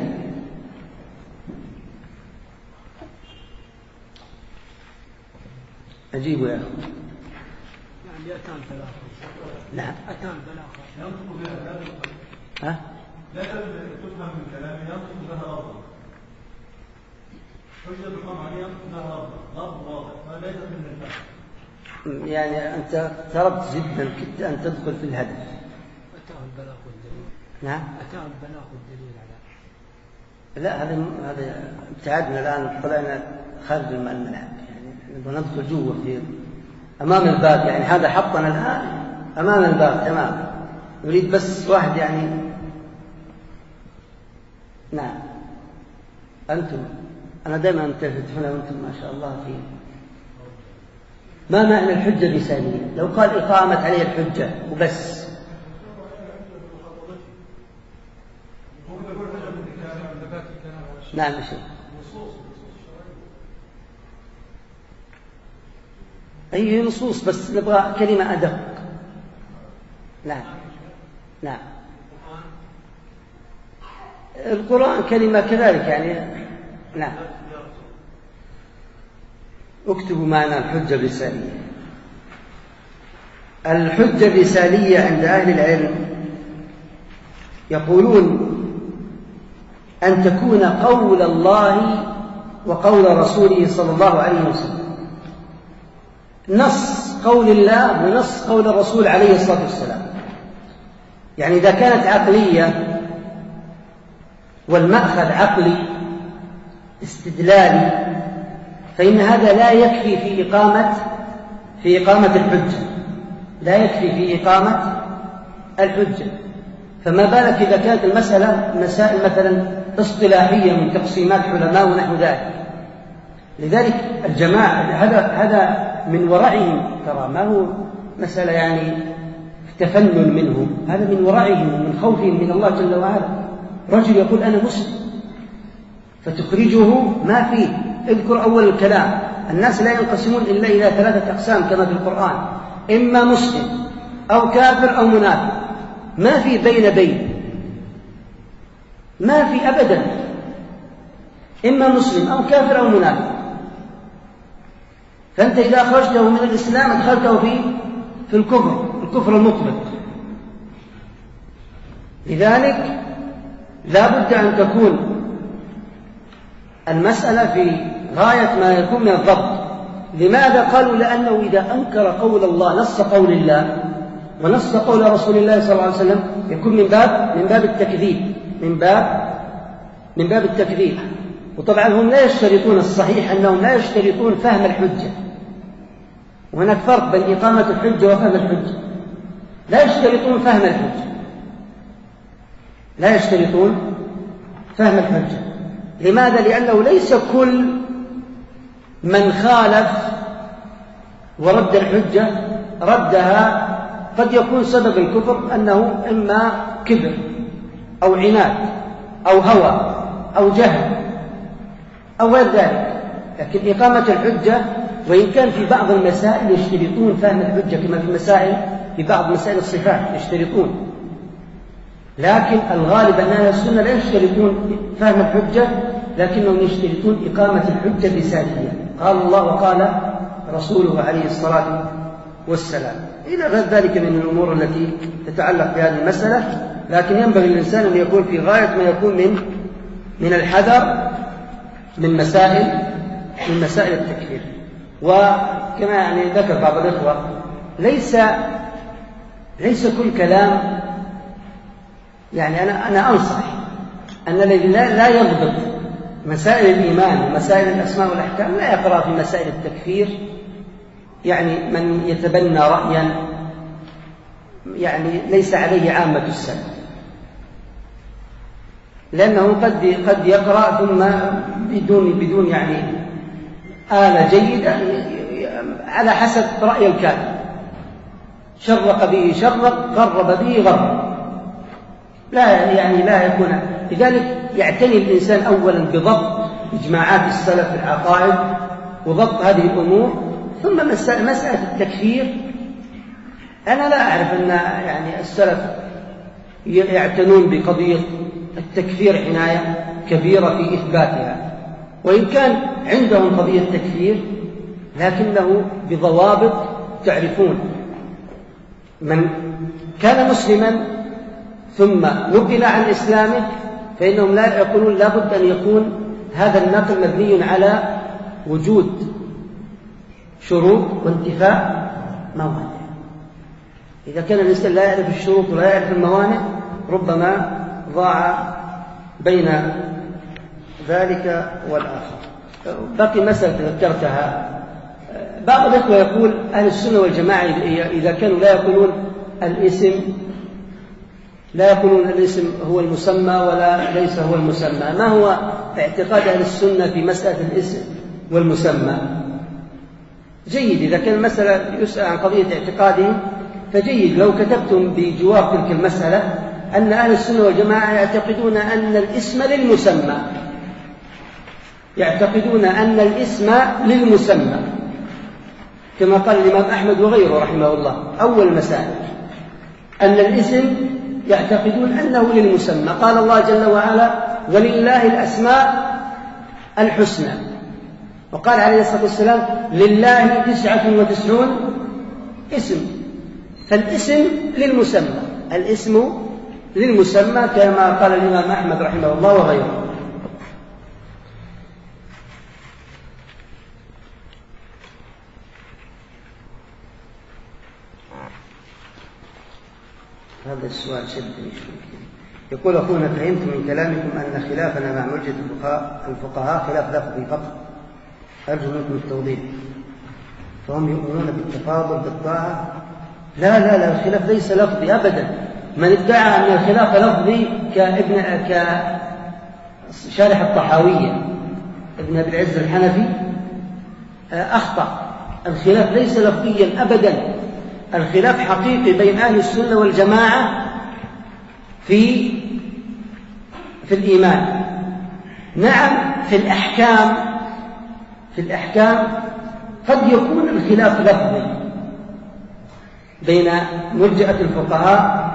Speaker 1: أجيبوا يا أخي.
Speaker 2: يعني أتان ثلاثة.
Speaker 1: نعم.
Speaker 2: أتان ثلاثة.
Speaker 1: ها؟
Speaker 3: لا تفهم من كلامي ينطق بها لفظا. حجة تقام عليها لها لفظ واضح، فليس من الفهم.
Speaker 1: يعني أنت اقتربت جدا، كنت أن تدخل في الهدف.
Speaker 2: أتاه البلاغ والدليل.
Speaker 1: نعم.
Speaker 2: أتاه البلاغ والدليل على.
Speaker 1: لا، هذا هذا ابتعدنا الآن، طلعنا خارج الملعب، يعني نبغى ندخل جوا في أمام الباب، يعني هذا حطنا الآن أمام الباب تمام، نريد بس واحد يعني. نعم. أنتم أنا دائما أنتفت هنا وأنتم ما شاء الله فيه. ما معنى الحجة الرسالية؟ لو قال إقامت عليه الحجة وبس. نعم شيء. أي نصوص، بس نبغى كلمة أدق. نعم نعم. القرآن كلمة كذلك يعني. نعم. اكتبوا معنا الحجة الرسالية. الحجة الرسالية عند أهل العلم يقولون أن تكون قول الله وقول رسوله صلى الله عليه وسلم، نص قول الله ونص قول الرسول عليه الصلاة والسلام. يعني إذا كانت عقلية والمأخذ عقلي استدلالي، فإن هذا لا يكفي في إقامة في إقامة الحجة، لا يكفي في إقامة الحجة. فما بالك إذا كانت المسألة مسائل مثلا اصطلاحية من تقسيمات علماء ونحو ذلك. لذلك الجماعة هذا هذا من ورعهم، ترى ما هو مسألة يعني تفنن منهم، هذا من ورعهم ومن خوفهم من الله جل وعلا. رجل يقول أنا مسلم فتخرجه ما فيه. اذكر أول الكلام: الناس لا ينقسمون إلا إلى ثلاثة أقسام كما في القرآن: إما مسلم أو كافر أو منافق، ما في بين بين، ما في أبدا، إما مسلم أو كافر أو منافق. فأنت إذا أخرجته من الإسلام أدخلته في في الكفر، الكفر المطلق. لذلك لا بد أن تكون المسألة في غاية ما يكون من الضبط. لماذا؟ قالوا لأنه إذا أنكر قول الله، نص قول الله ونص قول رسول الله صلى الله عليه وسلم، يكون من باب من باب التكذيب، من باب من باب التكذيب. وطبعا هم لا يشترطون، الصحيح أنهم لا يشترطون فهم الحجة، وهناك فرق بين إقامة الحجة وفهم الحجة. لا يشترطون فهم الحجة، لا يشترطون فهم الحجة. لماذا؟ لأنه ليس كل من خالف ورد الحجة ردها قد يكون سبب الكفر أنه إما كبر أو عناد أو هوى أو جهل أو غير ذلك. لكن إقامة الحجة، وإن كان في بعض المسائل يشترطون فهم الحجة كما في مسائل في بعض مسائل الصفات يشترطون، لكن الغالب أن أهل السنة لا يشترطون فهم الحجة، لكنهم يشترطون إقامة الحجة بذاتها. قال الله وقال رسوله عليه الصلاة والسلام إلى غير ذلك من الأمور التي تتعلق بهذه المسألة. لكن ينبغي للإنسان أن يكون في غاية ما يكون من من الحذر من مسائل من مسائل التكفير. وكما يعني ذكر بعض الإخوة، ليس ليس كل كلام، يعني أنا أنا أنصح أن الذي لا, لا يضبط مسائل الإيمان ومسائل الأسماء والأحكام لا يقرأ في مسائل التكفير، يعني من يتبنى رأيا يعني ليس عليه عامة السلف، لأنه قد قد يقرأ ثم بدون بدون يعني آلة جيدة على حسب رأي الكاتب، شرق به شرق، غرب به غرب، لا يعني لا يكون. لذلك يعتني الإنسان أولا بضبط إجماعات السلف في العقائد وضبط هذه الأمور، ثم مسألة التكفير. أنا لا أعرف أن يعني السلف يعتنون بقضية التكفير عناية كبيرة في إثباتها، وإن كان عندهم قضية تكفير لكنه بضوابط. تعرفون من كان مسلما ثم نقل عن إسلامه فإنهم لا يقولون لابد أن يكون هذا النقل مبني على وجود شروط وانتفاء موانع. إذا كان الإنسان لا يعرف الشروط ولا يعرف الموانع ربما ضاع بين ذلك والآخر. بقي مسألة ذكرتها، بعض الأخوة يقول أهل السنة والجماعة إذا كانوا لا يقولون الاسم لا يقولون الاسم هو المسمى ولا ليس هو المسمى. ما هو اعتقاد أهل السنة في مسألة الاسم والمسمى؟ جيد، إذا كان المسألة يسأل عن قضية اعتقادهم فجيد. لو كتبتم بجواب تلك المسألة أن أهل السنة والجماعة يعتقدون أن الاسم للمسمى، يعتقدون أن الاسم للمسمى كما قال الإمام أحمد وغيره رحمه الله. أول مسائل أن الاسم يعتقدون أنه للمسمى. قال الله جل وعلا ولله الأسماء الحسنى، وقال عليه الصلاة والسلام لله تسعة وتسعون اسم، فالاسم للمسمى، الاسم للمسمى كما قال الإمام أحمد رحمه الله وغيره. هذا السؤال شدني شوي. يقول أخونا فهمت من كلامكم أن خلافنا مع مرجئة الفقهاء الفقهاء خلاف لفظي فقط، أرجو منكم التوضيح. فهم يؤمنون بالتفاضل بالطاعة؟ لا لا لا، الخلاف ليس لفظي أبدا. من ادعى أن الخلاف لفظي كابن كشارح الطحاوية ابن أبي العز الحنفي أخطأ. الخلاف ليس لفظيا أبدا، الخلاف حقيقي بين أهل السنة والجماعة في في الإيمان. نعم في الأحكام في الأحكام قد يكون الخلاف لفظي بين مرجئة الفقهاء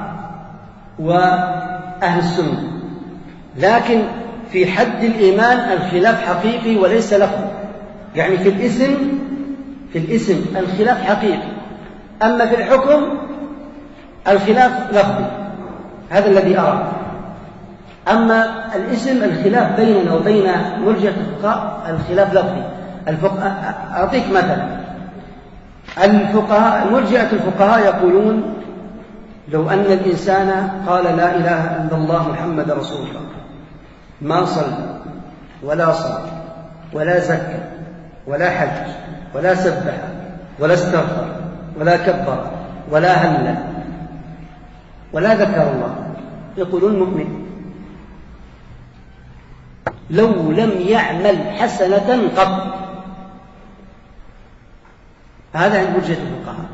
Speaker 1: وأهل السنة، لكن في حد الإيمان الخلاف حقيقي وليس لفظي. يعني في الاسم في الاسم الخلاف حقيقي، أما في الحكم الخلاف لفظي، هذا الذي أرى. أما الاسم الخلاف بيننا وبين مرجئة الفقهاء الخلاف لفظي. أعطيك مثلا، الفقهاء مرجئة الفقهاء يقولون لو أن الإنسان قال لا إله إلا الله محمد رسول الله ما صلى ولا صام ولا زكى ولا حج ولا سبح ولا استغفر ولا كبر ولا هلل ولا ذكر الله، يقولون مؤمن لو لم يعمل حسنة قط. هذا عند وجهة الفقهاء.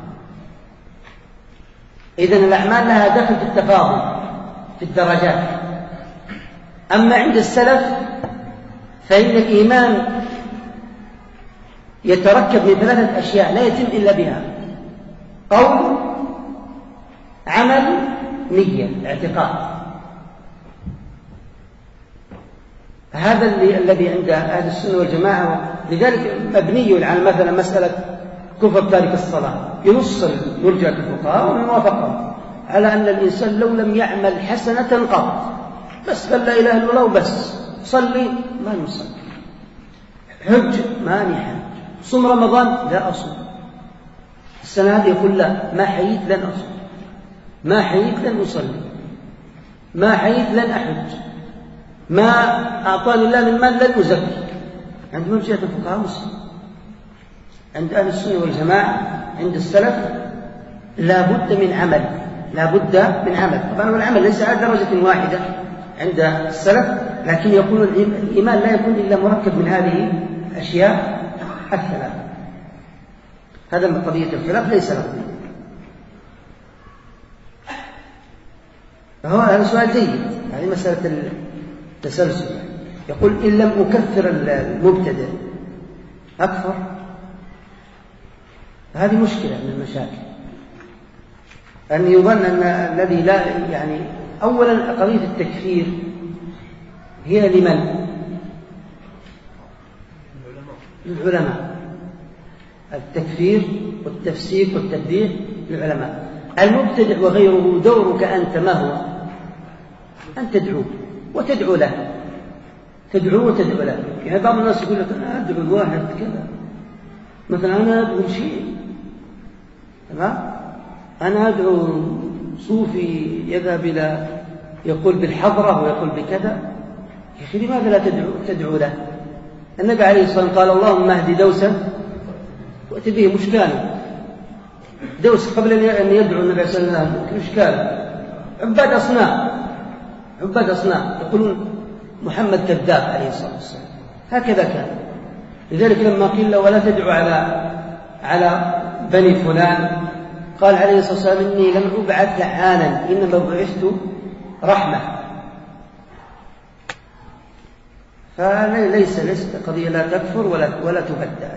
Speaker 1: إذن الأعمال لها دخل في التفاضل في الدرجات. أما عند السلف فإن الإيمان يتركب من ثلاثة أشياء لا يتم إلا بها: قول، عمل، نية، اعتقاد. هذا الذي عند أهل السنة والجماعة، لذلك مبني على مثلا مسألة كفر تارك الصلاة، ينص مرجئة الفقهاء ومن وافقهم على أن الإنسان لو لم يعمل حسنة قط، بس قال لا إله إلا الله وبس، صلي ما نصلي، حج ما نحج، صم رمضان لا أصوم، السنة هذه يقول لا، ما حييت لن أصوم، ما حييت لن أصلي، ما حييت لن أحج، ما أعطاني الله من مال لن أزكي. عند مرجئة الفقهاء مسلم. عند أهل السنة والجماعة عند السلف لا بد من عمل، لا بد من عمل. طبعا والعمل ليس على درجة واحدة عند السلف، لكن يكون الإيمان لا يكون إلا مركب من هذه الأشياء الثلاثة. هذا من قضية الخلاف ليس له. فهو هذا سؤال جيد، هذه مسألة التسلسل. يقول إن لم أكفر المبتدئ أكفر، هذه مشكلة من المشاكل، أن يظن أن الذي لا يعني أولا قضية التكفير هي لمن؟ للعلماء. التكفير والتفسيق والتبديع للعلماء. المبتدع وغيره دورك أنت ما هو؟ أن تدعو وتدعو له، تدعو وتدعو له. يعني بعض الناس يقول لك أنا أدعو الواحد كذا، مثلا أنا أدعو شيء، تمام؟ أنا أدعو صوفي يذهب إلى يقول بالحضرة ويقول بكذا. يا أخي لماذا لا تدعو, تدعو له؟ النبي عليه الصلاة والسلام قال اللهم اهدي دوسا وأتي به. مش كان دوس قبل أن يدعو النبي صلى الله عليه وسلم مش كان عباد أصنام، عباد أصنام يقولون محمد كذاب عليه الصلاة والسلام، هكذا كان. لذلك لما قيل له ولا تدعو على على بني فلان، قال عليه الصلاة والسلام إني لم أبعث لعانا إنما بعثت رحمة. فليس ليست قضية لا تكفر ولا ولا تبدع.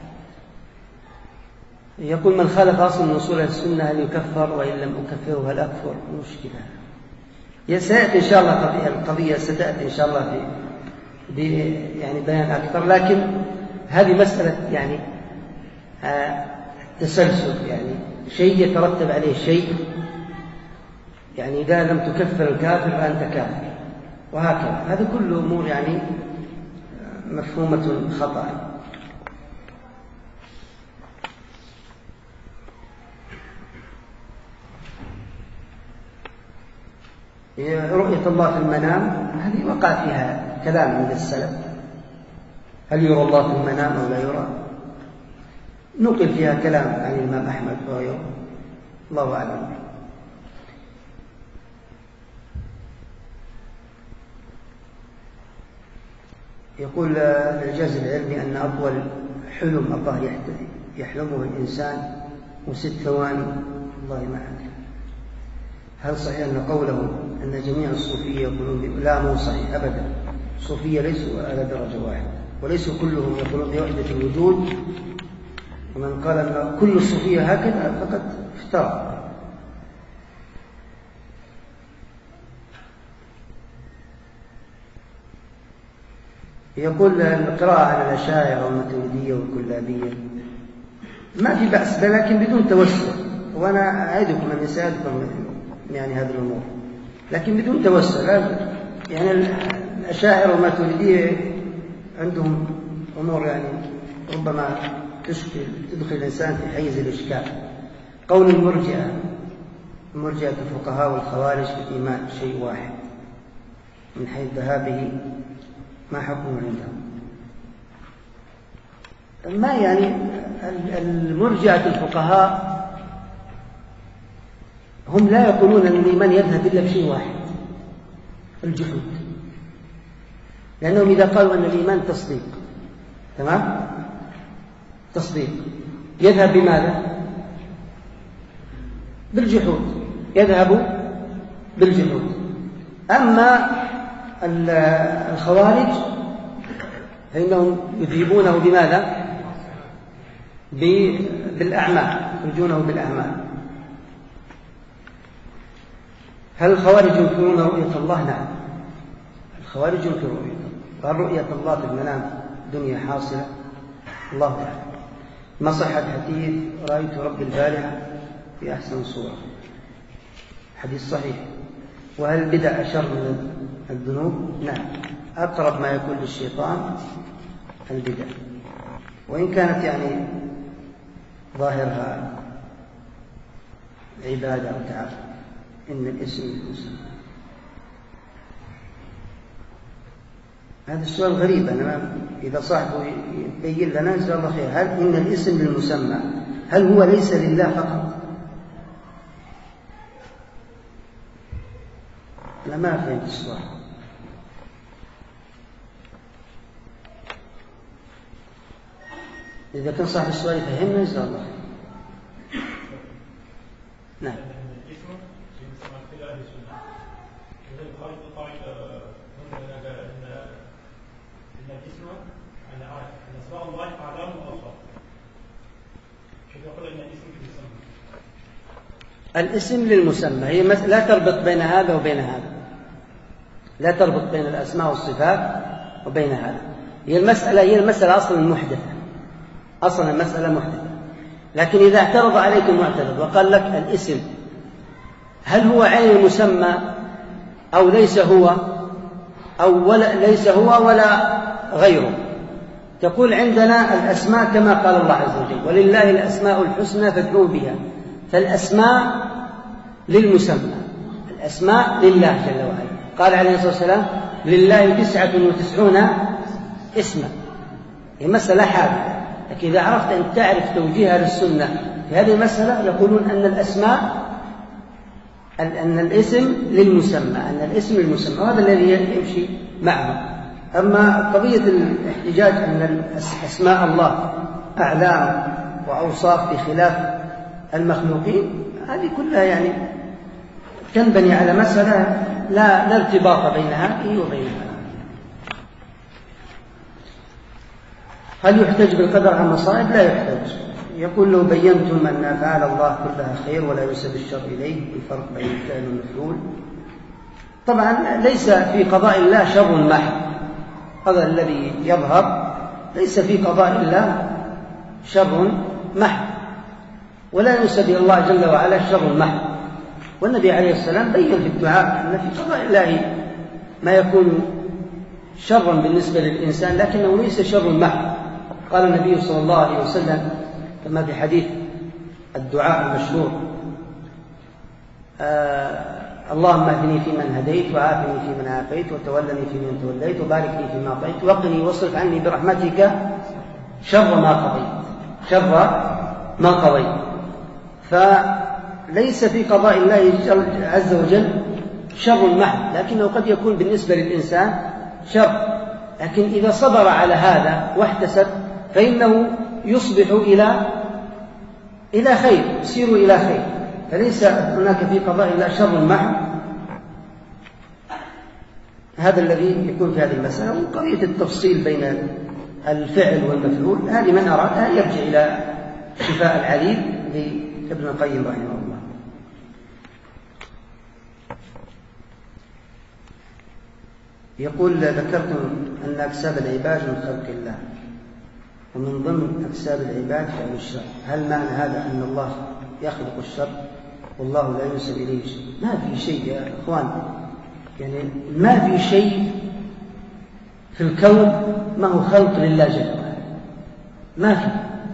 Speaker 1: يقول من خالف أصل من أصول السنة هل يكفر، وإن لم أكفره هل أكفر؟ مشكلة. سيأتي إن شاء الله قضية القضية ستأتي إن شاء الله في يعني بيان أكثر، لكن هذه مسألة يعني آه تسلسل، يعني شيء يترتب عليه شيء، يعني إذا لم تكفر الكافر فأنت كافر، وهكذا. هذه كل أمور يعني مفهومة خطأ. رؤية الله في المنام هذه وقع فيها كلام من السلف، هل يرى الله في المنام أو لا يرى؟ نقل فيها كلام عن الإمام أحمد وغيره، الله أعلم. يقول الإعجاز العلمي أن أطول حلم الله يحلمه الإنسان وست ثواني، الله ما أدري هل صحيح أن قوله أن جميع الصوفية يقولون؟ لا، مو صحيح أبدا. الصوفية ليسوا على درجة واحدة، وليسوا كلهم يقولون بوحدة الوجود، ومن قال أن كل الصوفية هكذا فقد افترى. يقول القراءة على الأشاعرة والماتريدية والكلابية ما في بأس، لكن بدون توسع، وأنا أعدكم أن سأذكر يعني هذه الأمور، لكن بدون توسع. يعني الأشاعرة والماتريدية عندهم أمور يعني ربما تشكل تدخل الإنسان في حيز الإشكال. قول المرجئة، المرجئة الفقهاء والخوارج في الإيمان شيء واحد من حيث ذهابه، ما حكمه عندهم؟ ما يعني المرجعة الفقهاء هم لا يقولون أن الإيمان يذهب إلا بشيء واحد، الجحود، لأنهم إذا قالوا أن الإيمان تصديق، تمام؟ تصديق يذهب بماذا؟ بالجحود، يذهب بالجحود. أما الخوارج فإنهم يذهبونه بماذا؟ بالأعمال، يخرجونه بالأعمال. هل الخوارج ينكرون رؤية الله؟ نعم، الخوارج ينكرون رؤية الله. قال رؤية الله في المنام دنيا حاصلة، الله أعلم. ما صح الحديث رأيت رب البارحة في أحسن صورة، حديث صحيح. وهل البدع أشر من الذنوب؟ نعم، أقرب ما يكون للشيطان البدع، وإن كانت يعني ظاهرها عبادة أو تعب. إن الاسم المسمى، هذا السؤال غريب. أنا إذا صاحبه يبين لنا جزاه الله خير. هل إن الاسم بالمسمى هل هو ليس لله فقط؟ أنا ما فهمت السؤال. إذا كان صاحب السؤال يفهمنا جزاه الله خير. نعم. الاسم للمسمى، هي لا تربط بين هذا وبين هذا، لا تربط بين الأسماء والصفات وبين هذا. هي المسألة هي المسألة أصلا محدثة، أصلا المسألة محدثة. لكن إذا اعترض عليك المعترض وقال لك الاسم هل هو عين المسمى أو ليس هو، أو ولا ليس هو ولا غيره، تقول عندنا الأسماء كما قال الله عز وجل ولله الأسماء الحسنى فادعوه بها. فالأسماء للمسمى، الأسماء لله جل وعلا. قال عليه الصلاة والسلام لله تسعة وتسعون اسما. هي مسألة حادثة، لكن إذا عرفت أن تعرف توجيه للسنة في هذه المسألة يقولون أن الأسماء أن الاسم للمسمى، أن الاسم للمسمى، وهذا الذي يمشي معه. أما قضية الاحتجاج أن أسماء الله أعلام وأوصاف بخلاف المخلوقين، هذه كلها يعني تنبني على مسألة لا, لا ارتباط بين هذه وبين هذه. هل يحتج بالقدر عن المصائب؟ لا يحتج. يقول لو بينتم أن أفعال الله كلها خير ولا ينسب الشر إليه، الفرق بين الفعل والمفعول. طبعا ليس في قضاء الله شر محض، هذا الذي يظهر، ليس في قضاء الله شر محض، ولا ينسب إلى الله جل وعلا شر محض. والنبي عليه السلام بين في الدعاء أن في قضاء الله ما يكون شرا بالنسبة للإنسان لكنه ليس شر محض. قال النبي صلى الله عليه وسلم كما في حديث الدعاء المشهور آه اللهم اهدني فيمن هديت وعافني فيمن عافيت وتولني فيمن توليت وبارك لي فيما أعطيت وقني واصرف عني برحمتك شر ما قضيت شر ما قضيت. فليس في قضاء الله عز وجل شر محض، لكنه قد يكون بالنسبة للإنسان شر، لكن إذا صبر على هذا واحتسب فإنه يصبح إلى إلى خير، يسير إلى خير. فليس هناك في قضاء الله شر محض. هذا الذي يكون في هذه المسألة. وقضية التفصيل بين الفعل والمفعول هذه من أرادها يرجع إلى شفاء العليل لابن القيم رحمه الله. يقول ذكرتم أن أكساب العباد من خلق الله، ومن ضمن أكساب العباد فعل الشر، هل معنى هذا أن الله يخلق الشر والله لا ينسب إليه شيء؟ ما في شيء يا أخوان، يعني ما في شيء في الكون ما هو خلق لله جل وعلا، ما في.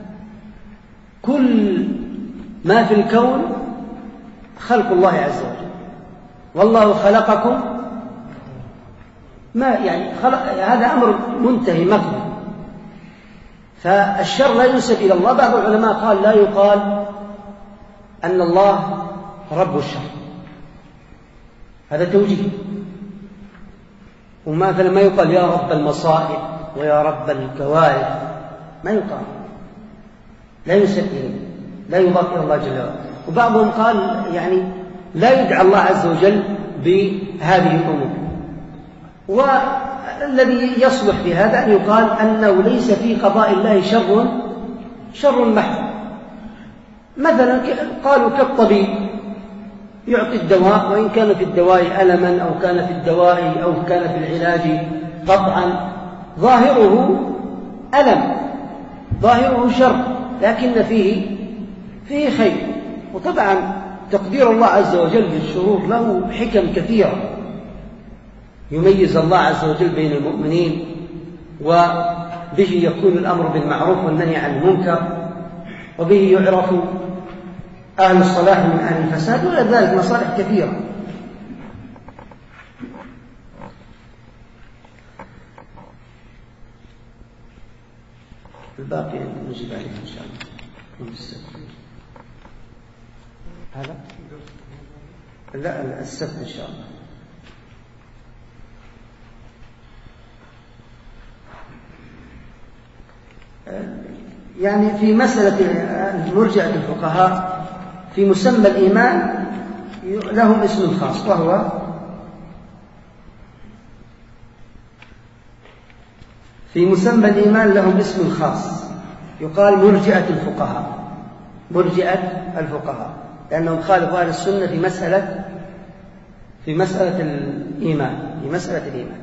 Speaker 1: كل ما في الكون خلق الله عز وجل. والله خلقكم ما يعني خلق، هذا أمر منتهي مقضي. فالشر لا ينسب إلى الله. بعض العلماء قال لا يقال أن الله رب الشر، هذا توجيه. ومثلا ما يقال يا رب المصائب ويا رب الكوارث، ما يقال، لا ينسب إليه، لا يضاف إلى الله جل وعلا. وبعضهم قال يعني لا يدعى الله عز وجل بهذه الأمور. والذي يصلح في هذا أن يقال أنه ليس في قضاء الله شر شر محض. مثلا قالوا كالطبيب يعطي الدواء، وإن كان في الدواء ألما أو كان في الدواء أو كان في العلاج قطعا ظاهره ألم، ظاهره شر، لكن فيه فيه خير. وطبعا تقدير الله عز وجل بالشرور له حكم كثيرة، يميز الله عز وجل بين المؤمنين، وبه يكون الأمر بالمعروف والنهي عن المنكر، وبه يعرف أهل الصلاح من أهل الفساد، وغير ذلك مصالح كثيرة. الباقي نجيب عليه إن شاء الله. هذا لا السبت إن شاء الله. يعني في مسألة مرجعة الفقهاء في مسمى الإيمان لهم اسم خاص، وهو في مسمى الإيمان لهم اسم خاص يقال مرجئة الفقهاء، مرجئة الفقهاء، لأنهم خالفوا أهل السنة في مسألة في مسألة الإيمان في مسألة الإيمان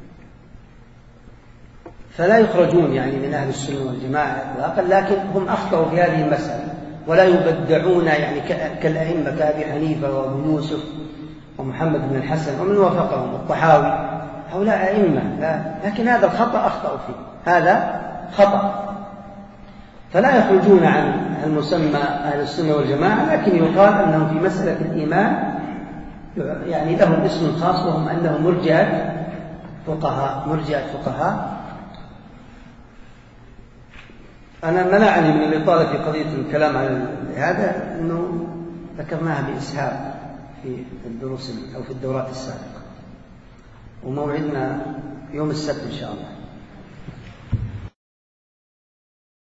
Speaker 1: فلا يخرجون يعني من أهل السنة والجماعة إطلاقا، لكن هم أخطأوا في هذه المسألة ولا يبدعون يعني كالأئمة كأبي حنيفة وأبو يوسف ومحمد بن الحسن ومن وافقهم الطحاوي، هؤلاء أئمة، لكن هذا الخطأ أخطأوا فيه، هذا خطأ، فلا يخرجون عن المسمى أهل السنة والجماعة، لكن يقال أنهم في مسألة الإيمان يعني لهم اسم خاص، وهم أنهم مرجئة فقهاء مرجئة فقهاء. أنا منعني من الإطالة في قضية الكلام عن هذا، أنه ذكرناها بإسهاب في الدروس أو في الدورات السابقة، وموعدنا يوم السبت إن شاء الله.